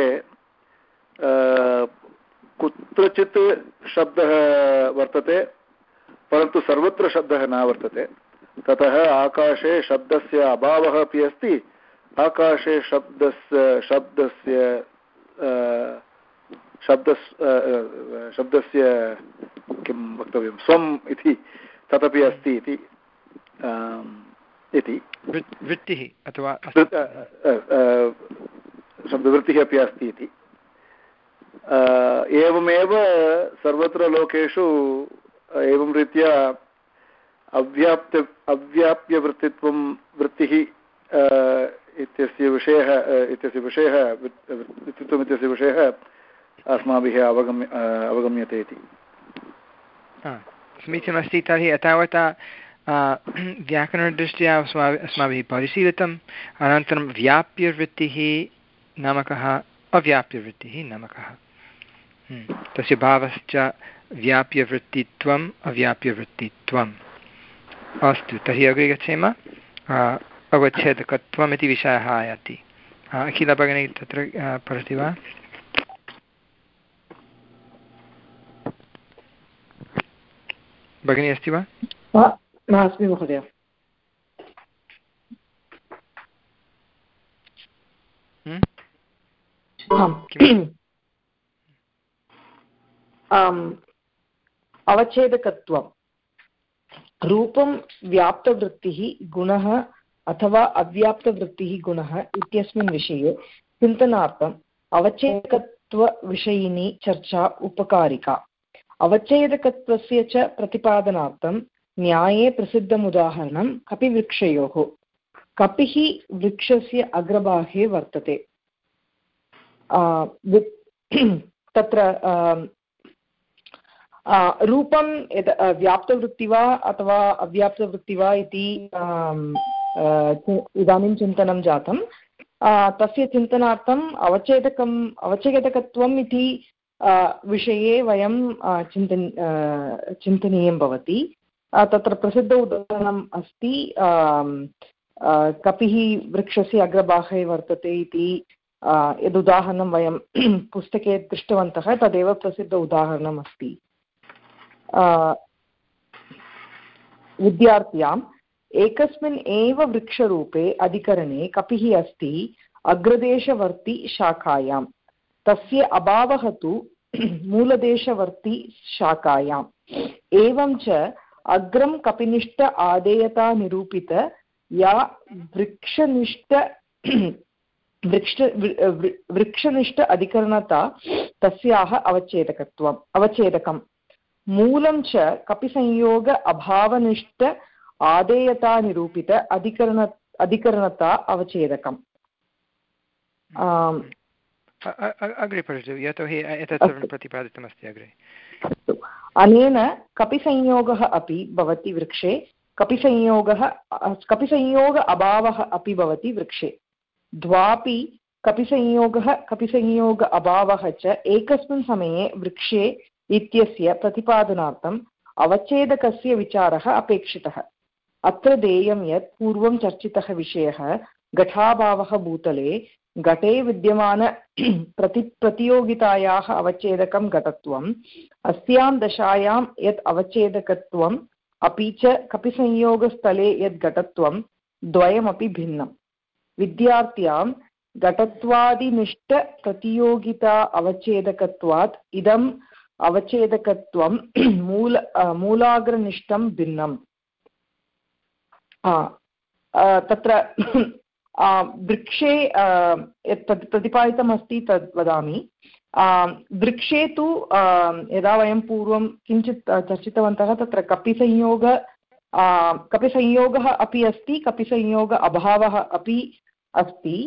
कुत्रचित् शब्दः वर्तते, परन्तु सर्वत्र शब्दः न वर्तते। ततः आकाशे शब्दस्य अभावः अपि अस्ति, आकाशे शब्दस्य शब्दस्य शब्दस्य शब्दस्य किं वक्तव्यं स्वम् इति तदपि अस्ति इति इति वृत्तिः अथवा शब्दवृत्तिः अपि अस्ति इति। एवमेव सर्वत्र लोकेषु एवं रीत्या अव्याप्त अव्याप्यवृत्तित्वं वृत्तिः इत्यस्य विषयः इत्यस्य विषयः वृत्तित्वम् इत्यस्य विषयः अस्माभिः अवगम्य अवगम्यते इति। समीचीनमस्ति। तर्हि एतावता व्याकरणदृष्ट्या अस्माभिः अस्माभिः परिशीलितम्। अनन्तरं व्याप्यवृत्तिः नाम कः, अव्याप्यवृत्तिः नाम कः, तस्य भावश्च व्याप्यवृत्तित्वम् अव्याप्यवृत्तित्वम्। अस्तु, तर्हि अग्रे गच्छेम। अवच्छेदकत्वम् इति विषयः आयाति। अखिल भगिनी तत्र पठति वा? भगिनी अस्ति वा? नास्मि महोदय। अवच्छेदकत्वं रूपं व्याप्तवृत्तिः गुणः अथवा अव्याप्तवृत्तिः गुणः इत्यस्मिन् विषये चिन्तनार्थम् अवच्छेदकत्वविषयिणी चर्चा उपकारिका। अवच्छेदकत्वस्य च प्रतिपादनार्थं न्याये प्रसिद्धम् उदाहरणं कपिवृक्षयोः। कपिः वृक्षस्य अग्रभागे वर्तते। तत्र रूपं यद् व्याप्तवृत्ति वा अथवा अव्याप्तवृत्ति वा इति इदानीं चिन्तनं जातं। तस्य चिन्तनार्थम् अवच्छेदकम् अवच्छेदकत्वम् इति विषये वयं चिन्तन चिन्तनीयं भवति। तत्र प्रसिद्ध उदाहरणम् अस्ति कपिः वृक्षस्य अग्रभागे वर्तते इति यदुदाहरणं वयं पुस्तके दृष्टवन्तः तदेव प्रसिद्ध उदाहरणम् अस्ति। विद्यार्थियाम् एकस्मिन् एव वृक्षरूपे अधिकरणे कपिः अस्ति अग्रदेशवर्ति शाखायां, तस्य अभावः तु मूलदेशवर्ति शाखायाम्। एवं च अग्रं कपिनिष्ठ आदेयता निरूपित या वृक्षनिष्ठ वृक्ष वृक्षनिष्ठ अधिकरणता तस्याः अवच्छेदकत्वम् अवच्छेदकम्। मूलं च कपिसंयोग अभावनिष्ठ आदेयता निरूपित अधिकरण अधिकरणता अवच्छेदकम्। अग्रे पठतु, यतोहि एतत् सर्वं प्रतिपादितमस्ति अग्रे। अनेन कपिसंयोगः अपि भवति वृक्षे, कपिसंयोगः कपिसंयोग अभावः अपि भवति वृक्षे। द्वापि कपिसंयोगः कपिसंयोग अभावः च एकस्मिन् समये वृक्षे इत्यस्य प्रतिपादनार्थम् अवच्छेदकस्य विचारः अपेक्षितः। अत्र देयं यत् पूर्वं चर्चितः विषयः घटाभावः भूतले घटे विद्यमान प्रति प्रतियोगितायाः अवच्छेदकं घटत्वम्, अस्यां दशायां यत् अवच्छेदकत्वम् अपि च कपिसंयोगस्थले यत् घटत्वं द्वयमपि भिन्नम्। विद्यार्थियां घटत्वादिनिष्ठ प्रतियोगिता अवच्छेदकत्वात् इदम् अवच्छेदकत्वं मूल मूलाग्रनिष्ठं भिन्नम्। तत्र वृक्षे यत् प्रतिपादितमस्ति तद् वदामि। वृक्षे तु यदा वयं पूर्वं किञ्चित् चर्चितवन्तः तत्र कपिसंयोग कपिसंयोगः अपि अस्ति, कपिसंयोग अभावः अपि अस्ति।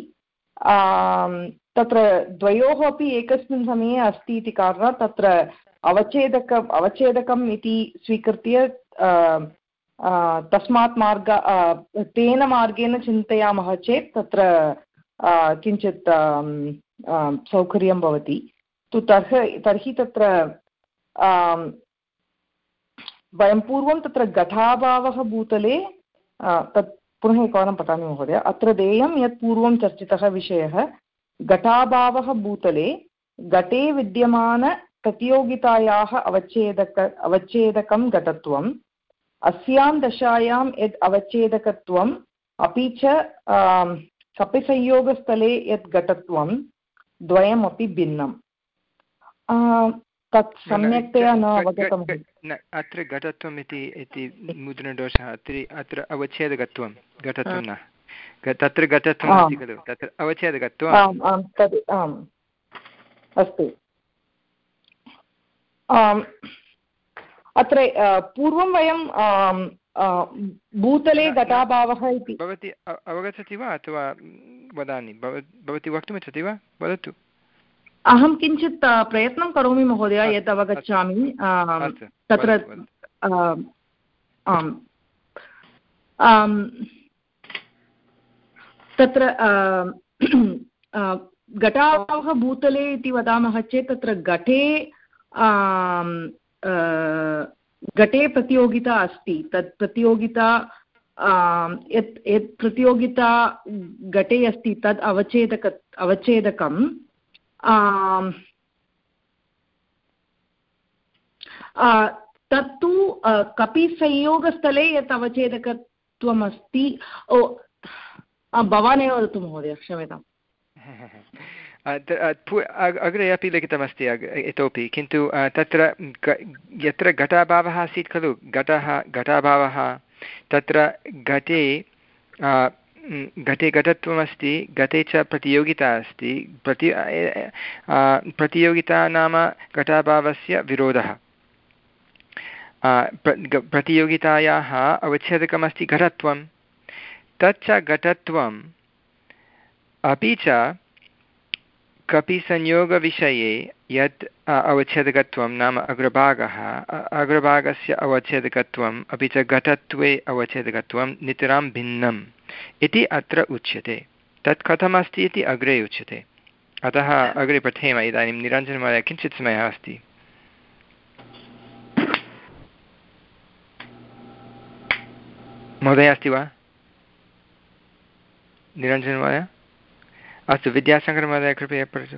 तत्र द्वयोः अपि एकस्मिन् समये अस्ति इति कारणात् तत्र अवच्छेदकम् अवच्छेदकम् इति स्वीकृत्य तस्मात् मार्ग तेन मार्गेण चिन्तयामः चेत् तत्र किञ्चित् सौकर्यं भवति। तु तर्हि तर्हि तत्र वयं पूर्वं तत्र घटाभावः भूतले तत् पुनः एकवारं पठामि महोदय। अत्र देयं यत् पूर्वं चर्चितः विषयः घटाभावः भूतले घटे विद्यमान प्रतियोगितायाः अवच्छेदक अवच्छेदकं घटत्वम्, अस्यां दशायां यद् अवच्छेदकत्वम् अपि च कपिसंयोगस्थले यत् घटत्वं द्वयमपि भिन्नम्। तत् सम्यक्तया न अवगतम्। अत्र घटत्वम् इति इति मुद्रणदोषः, अत्र अत्र अवच्छेदकत्वं घटत्वं न, तत्र घटत्वम् अस्ति खलु, तत्र अवच्छेदकत्वम्। आम् आम् तद् आम् अस्तु। अत्र पूर्वं वयं भूतले घटाभावः इति भवती अवगच्छति वा अथवा वदामि? भवती वक्तुमिच्छति वा? वदतु। अहं किञ्चित् प्रयत्नं करोमि महोदय यत् अवगच्छामि। तत्र आम् तत्र घटाभावः भूतले इति वदामः चेत् तत्र घटे घटे प्रतियोगिता अस्ति। तत् प्रतियोगिता यत् यत् प्रतियोगिता घटे अस्ति तद् अवच्छेदक अवच्छेदकं तत्तु कपिसंयोगस्थले यत् अवच्छेदकत्वम् अस्ति। ओ भवान् एव वदतु महोदय, क्षम्यताम्। अग्रे अपि लिखितमस्ति इतोपि, किन्तु तत्र यत्र घटाभावः आसीत् खलु, घटः घटाभावः, तत्र घटे घटे घटत्वमस्ति, घटे च प्रतियोगिता अस्ति। प्रति प्रतियोगिता नाम घटाभावस्य विरोधः। प्रतियोगितायाः अवच्छेदकमस्ति घटत्वं, तच्च घटत्वम् अपि च कपिसंयोगविषये यत् अवच्छेदकत्वं नाम अग्रभागः अग्रभागस्य अवच्छेदकत्वम् अपि च घटत्वे अवच्छेदकत्वं नितरां भिन्नम् इति अत्र उच्यते। तत् कथमस्ति इति अग्रे उच्यते। अतः अग्रे पठेम। इदानीं निरञ्जनमहोदय किञ्चित् समयः अस्ति। महोदय अस्ति वा? निरञ्जनमहोदय? अस्तु, विद्याशङ्करमहोदय कृपया पठतु।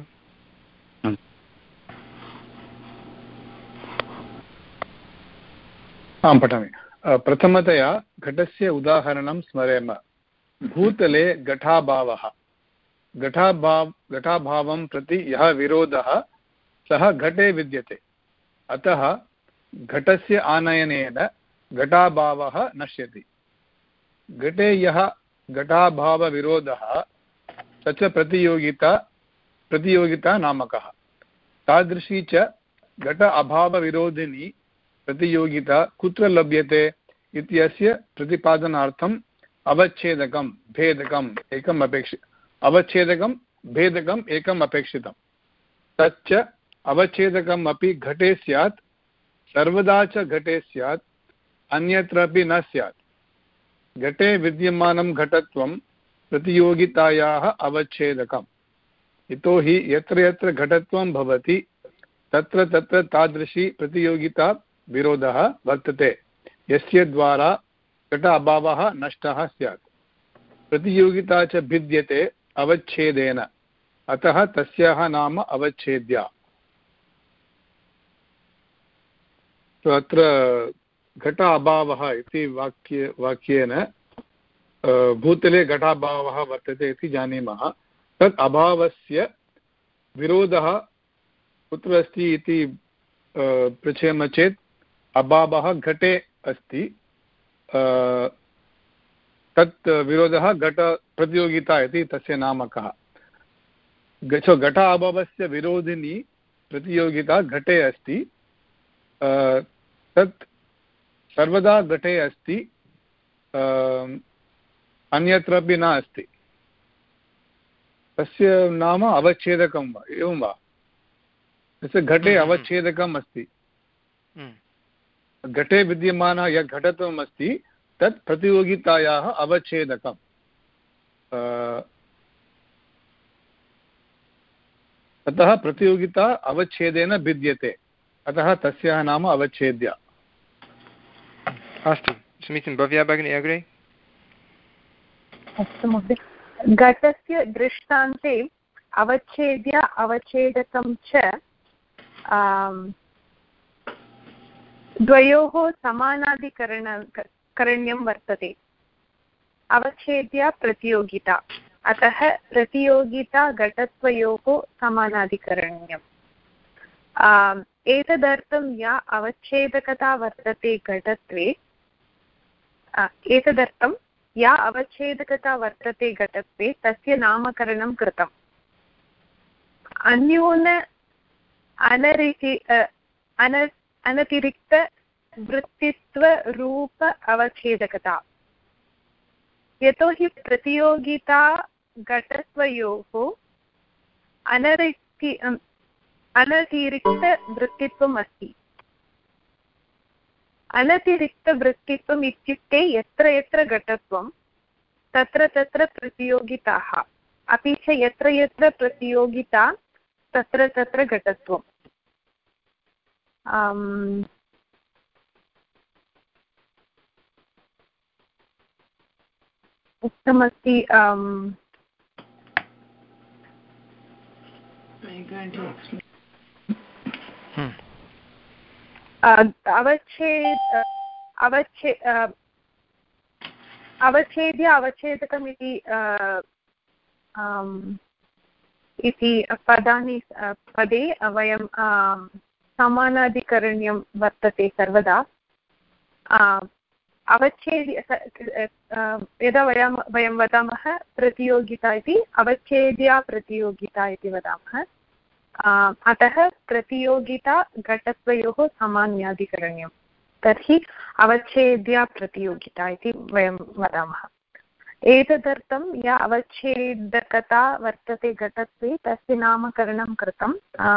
आं पठामि। प्रथमतया घटस्य उदाहरणं स्मरेम। भूतले घटाभावः, घटाभाव घटाभावं प्रति यः विरोधः सः घटे विद्यते, अतः घटस्य आनयनेन घटाभावः नश्यति। घटे यः घटाभावविरोधः स च प्रतियोगिता प्रतियोगिता नामकः। तादृशी च घट अभावविरोधिनी प्रतियोगिता कुत्र लभ्यते इत्यस्य प्रतिपादनार्थम् अवच्छेदकं भेदकम् एकम् अपेक्षि अवच्छेदकं भेदकम् एकम् अपेक्षितं। तच्च अवच्छेदकम् अपि घटे स्यात्, सर्वदा च घटे स्यात्, अन्यत्रापि न स्यात्। घटे विद्यमानं घटत्वं प्रतियोगितायाः अवच्छेदकम्। यतोहि यत्र यत्र घटत्वं भवति तत्र तत्र तादृशी प्रतियोगिता विरोधः वर्तते, यस्य द्वारा घट अभावः नष्टः स्यात्। प्रतियोगिता च भिद्यते अवच्छेदेन, अतः तस्याः नाम अवच्छेद्या। तो अत्र घट अभावः इति वाक्ये वाक्येन भूतले घटाभावः वर्तते इति जानीमः। तत् अभावस्य विरोधः कुत्र अस्ति इति पृच्छेम चेत् अभावः घटे अस्ति। तत् विरोधः घट प्रतियोगिता इति तस्य नाम कः। घट अभावस्य विरोधिनी प्रतियोगिता घटे अस्ति। तत् सर्वदा घटे अस्ति, अन्यत्रापि न अस्ति। तस्य नाम अवच्छेदकं वा, एवं वा? तस्य घटे अवच्छेदकम् अस्ति। घटे विद्यमानः यत् घटत्वम् अस्ति तत् प्रतियोगितायाः अवच्छेदकम्। अतः प्रतियोगिता अवच्छेदेन भिद्यते, अतः तस्याः नाम अवच्छेद्या। अस्तु, समीचीनं। भव्या भगिनी अग्रे। अस्तु महोदय, घटस्य दृष्टान्ते अवच्छेद्य अवच्छेदकं च द्वयोः समानाधिकरण करणीयं वर्तते। अवच्छेद्य प्रतियोगिता, अतः प्रतियोगिता घटत्वयोः समानाधिकरणीयम्। एतदर्थं या अवच्छेदकता वर्तते घटत्वे एतदर्थं या अवच्छेदकता वर्तते घटत्वे तस्य नामकरणं कृतम्। अन्यून अनरिति अन अनतिरिक्तवृत्तित्वरूप अवच्छेदकता। यतोहि प्रतियोगिता घटत्वयोः अनरिक्ति अनतिरिक्तवृत्तित्वम् अस्ति। अनतिरिक्तवृत्तित्वम् इत्युक्ते यत्र यत्र घटत्वं तत्र तत्र प्रतियोगिताः, अपि च यत्र यत्र प्रतियोगिता तत्र तत्र घटत्वम्। उक्तमस्ति अवच्छेद अवच्छे अवच्छेद्य अवच्छेदकम् इति इति पदानि पदे वयं समानाधिकरण्यं वर्तते सर्वदा। अवच्छेद्य यदा वयं वयं वदामः प्रतियोगिता इति, अवच्छेद्या प्रतियोगिता इति वदामः। अतः प्रतियोगिता घटत्वयोः सामान्याधिकरण्यं, तर्हि अवच्छेद्या प्रतियोगिता इति वयं वदामः। एतदर्थं या अवच्छेदकता वर्तते घटत्वे तस्य नामकरणं कृतम्।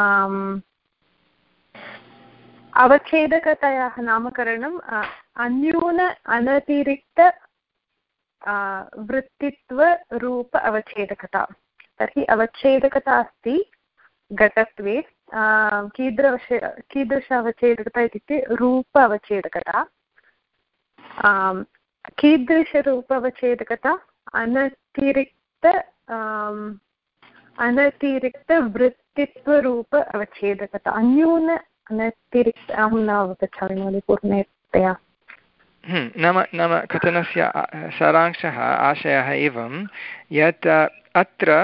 अवच्छेदकतायाः नामकरणम् अन्यून अनतिरिक्त वृत्तित्वरूप अवच्छेदकता। तर्हि अवच्छेदकता अस्ति घटत्वे। कीदृश कीदृश अवच्छेदकता इत्युक्ते रूप अवच्छेदकता। कीदृशरूप अवच्छेदकता? अनतिरिक्त अनतिरिक्तवृत्तित्वरूप अवच्छेदकता। अन्यून अनतिरिक्त अहं न अवगच्छामि महोदय पूर्णतया। नाम नाम कथनस्य सारांशः आशयः एवं यत् अत्र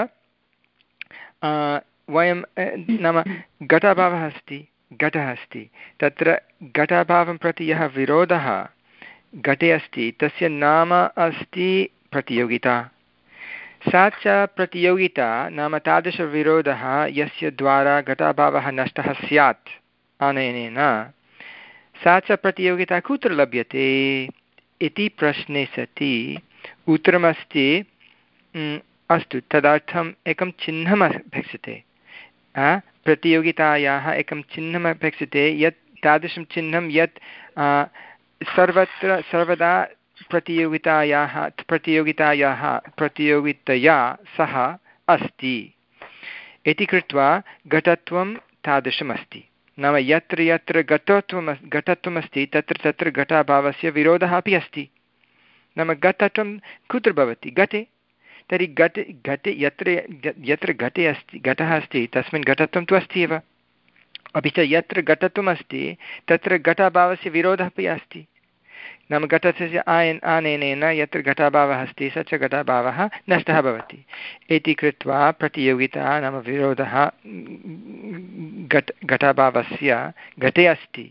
वयं नाम घटाभावः अस्ति, घटः अस्ति, तत्र घटाभावं प्रति यः विरोधः घटे अस्ति तस्य नाम अस्ति प्रतियोगिता। सा च प्रतियोगिता नाम तादृशविरोधः यस्य द्वारा घटाभावः नष्टः स्यात् आनयनेन, सा च प्रतियोगिता कुत्र लभ्यते इति प्रश्ने सति उत्तरमस्ति अस्तु तदर्थम् एकं चिह्नम् अपेक्षते। प्रतियोगितायाः एकं चिह्नम् अपेक्षते, यत् तादृशं चिह्नं यत् सर्वत्र सर्वदा प्रतियोगितायाः प्रतियोगितायाः प्रतियोगितया सह अस्ति इति कृत्वा घटत्वं तादृशमस्ति। नाम यत्र यत्र घटत्वं घटत्वमस्ति तत्र तत्र घटाभावस्य विरोधः अपि अस्ति। नाम घटत्वं कुत्र भवति? घटे। तर्हि घटे घटे यत्र यत्र घटे अस्ति घटः अस्ति तस्मिन् घटत्वं तु अस्ति एव। अपि च यत्र घटत्वम् अस्ति तत्र घटाभावस्य विरोधः अपि अस्ति। नाम घटस्य आयन् आनयनेन यत्र घटाभावः अस्ति स च घटाभावः नष्टः भवति इति कृत्वा प्रतियोगिता नाम विरोधः घट घटाभावस्य घटे अस्ति।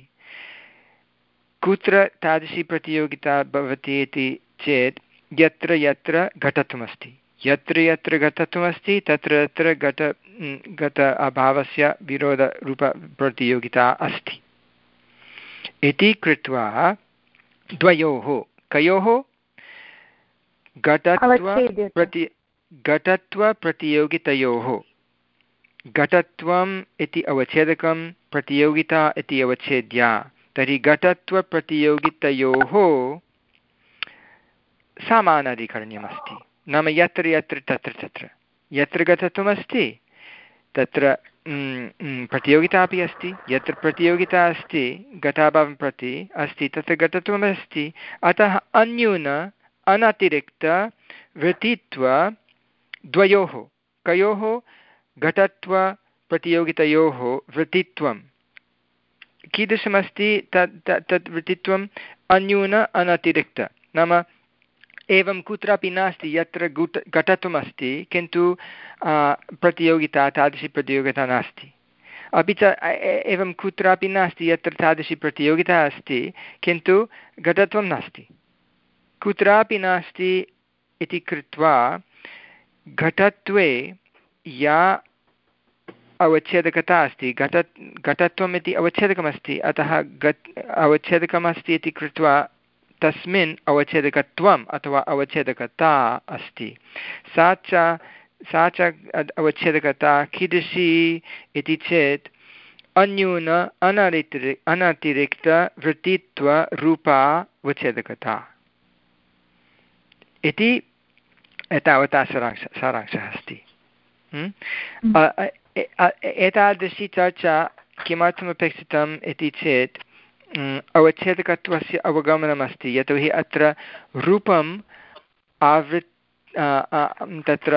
कुत्र तादृशी प्रतियोगिता भवति इति चेत् यत्र यत्र घटत्वमस्ति, यत्र यत्र घटत्वमस्ति तत्र तत्र घट घट अभावस्य विरोधरूपप्रतियोगिता अस्ति इति कृत्वा द्वयोः कयोः घटत्व प्रति घटत्वप्रतियोगितयोः, घटत्वम् इति अवच्छेदकं, प्रतियोगिता इति अवच्छेद्या, तर्हि घटत्वप्रतियोगितयोः समानाधिकरण्यमस्ति। नाम यत्र यत्र तत्र तत्र यत्र घटत्वमस्ति तत्र प्रतियोगिता अपि अस्ति, यत्र प्रतियोगिता अस्ति घटाभावं प्रति अस्ति तत्र घटत्वमस्ति। अतः अन्यून अनतिरिक्तवृत्तित्व द्वयोः कयोः घटत्वप्रतियोगितयोः वृत्तित्वं कीदृशमस्ति? तत् तत् वृत्तित्वम् अन्यून अनतिरिक्त। नाम एवं कुत्रापि नास्ति यत्र गुट घटत्वमस्ति किन्तु प्रतियोगिता तादृशी प्रतियोगिता नास्ति। अपि च एवं कुत्रापि नास्ति यत्र तादृशी प्रतियोगिता अस्ति किन्तु घटत्वं नास्ति। कुत्रापि नास्ति इति कृत्वा घटत्वे या अवच्छेदकता अस्ति, घट घटत्वम् इति अवच्छेदकमस्ति, अतः घट् अवच्छेदकमस्ति इति कृत्वा तस्मिन् अवच्छेदकत्वम् अथवा अवच्छेदकता अस्ति। सा च सा च अवच्छेदकता कीदृशी इति चेत् अन्यून अनतिरि अनतिरिक्तवृत्तित्वरूपा अवच्छेदकता इति एतावता सारांश सारांशः अस्ति। एतादृशी चर्चा किमर्थमपेक्षितम् इति चेत् अवच्छेदकत्वस्य अवगमनमस्ति। यतोहि अत्र रूपम् आवृत् तत्र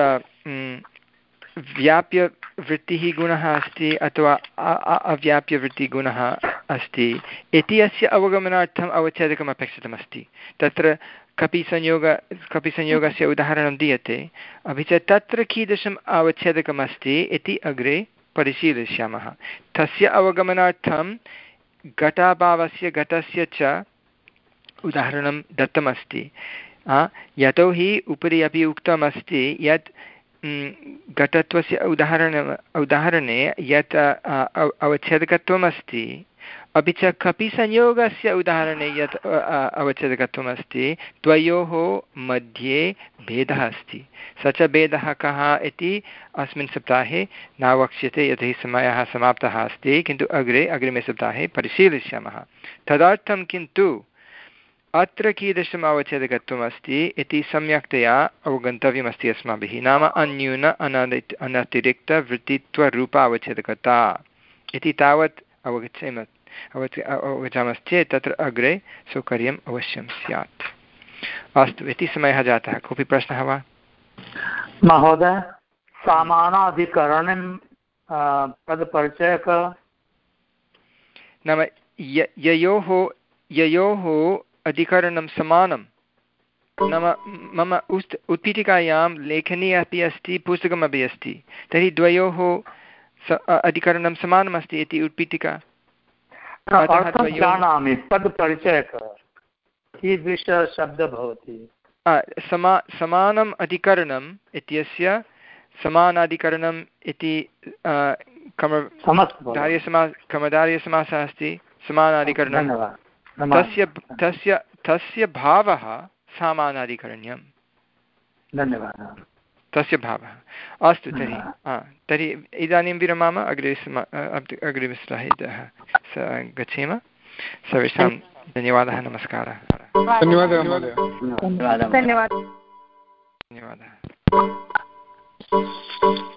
व्याप्यवृत्तिः गुणः अस्ति अथवा अव्याप्यवृत्तिगुणः अस्ति इति अस्य अवगमनार्थम् अवच्छेदकम् अपेक्षितमस्ति। तत्र कपिसंयोग कपिसंयोगस्य उदाहरणं दीयते, अपि च तत्र कीदृशम् अवच्छेदकमस्ति इति अग्रे परिशीलयिष्यामः। तस्य अवगमनार्थं घटाभावस्य घटस्य च उदाहरणं दत्तमस्ति। यतोहि उपरि अपि उक्तमस्ति यत् घटत्वस्य उदाहरण उदाहरणे यत् अवच्छेदकत्वमस्ति, अपि च कपिसंयोगस्य उदाहरणे यत् अवच्छेदकत्वमस्ति, द्वयोः मध्ये भेदः अस्ति। स च भेदः कः इति अस्मिन् सप्ताहे न वक्ष्यते यतोहि समयः समाप्तः अस्ति, किन्तु अग्रे अग्रिमे सप्ताहे परिशीलिष्यामः। तदर्थं किन्तु अत्र कीदृशम् अवच्छेदकत्वम् अस्ति इति सम्यक्तया अवगन्तव्यमस्ति अस्माभिः। नाम अन्यून अनदि अनतिरिक्तवृत्तित्वरूप अवच्छेदकता इति तावत् अवगच्छेम अवच अवगच्छामश्चेत् तत्र अग्रे सौकर्यम् अवश्यं स्यात्। अस्तु, इति समयः जातः। कोऽपि प्रश्नः वा? महोदय, समानाधिकरणं पदपरिचयक नाम य ययोः ययोः अधिकरणं समानं। नाम मम उत् उत्पीठिकायां लेखनी अपि अस्ति, पुस्तकमपि अस्ति, तर्हि द्वयोः स अधिकरणं समानमस्ति इति उत्पीठिका। जानामि, पदपरिचयक कीदृशशब्दः भवति? समा समानम् अधिकरणम् इत्यस्य समानाधिकरणम् इति कर्मधारयसमा कर्मधारयसमासः अस्ति। समानाधिकरणं तस्य तस्य तस्य भावः समानाधिकरण्यं। धन्यवादः। तस्य भावः। अस्तु, तर्हि तर्हि इदानीं विरमाम, अग्रे अग्रिमस्लाइडः गच्छेम। सर्वेषां धन्यवादः, नमस्कारः। धन्यवादः धन्यवादः। धन्यवादः।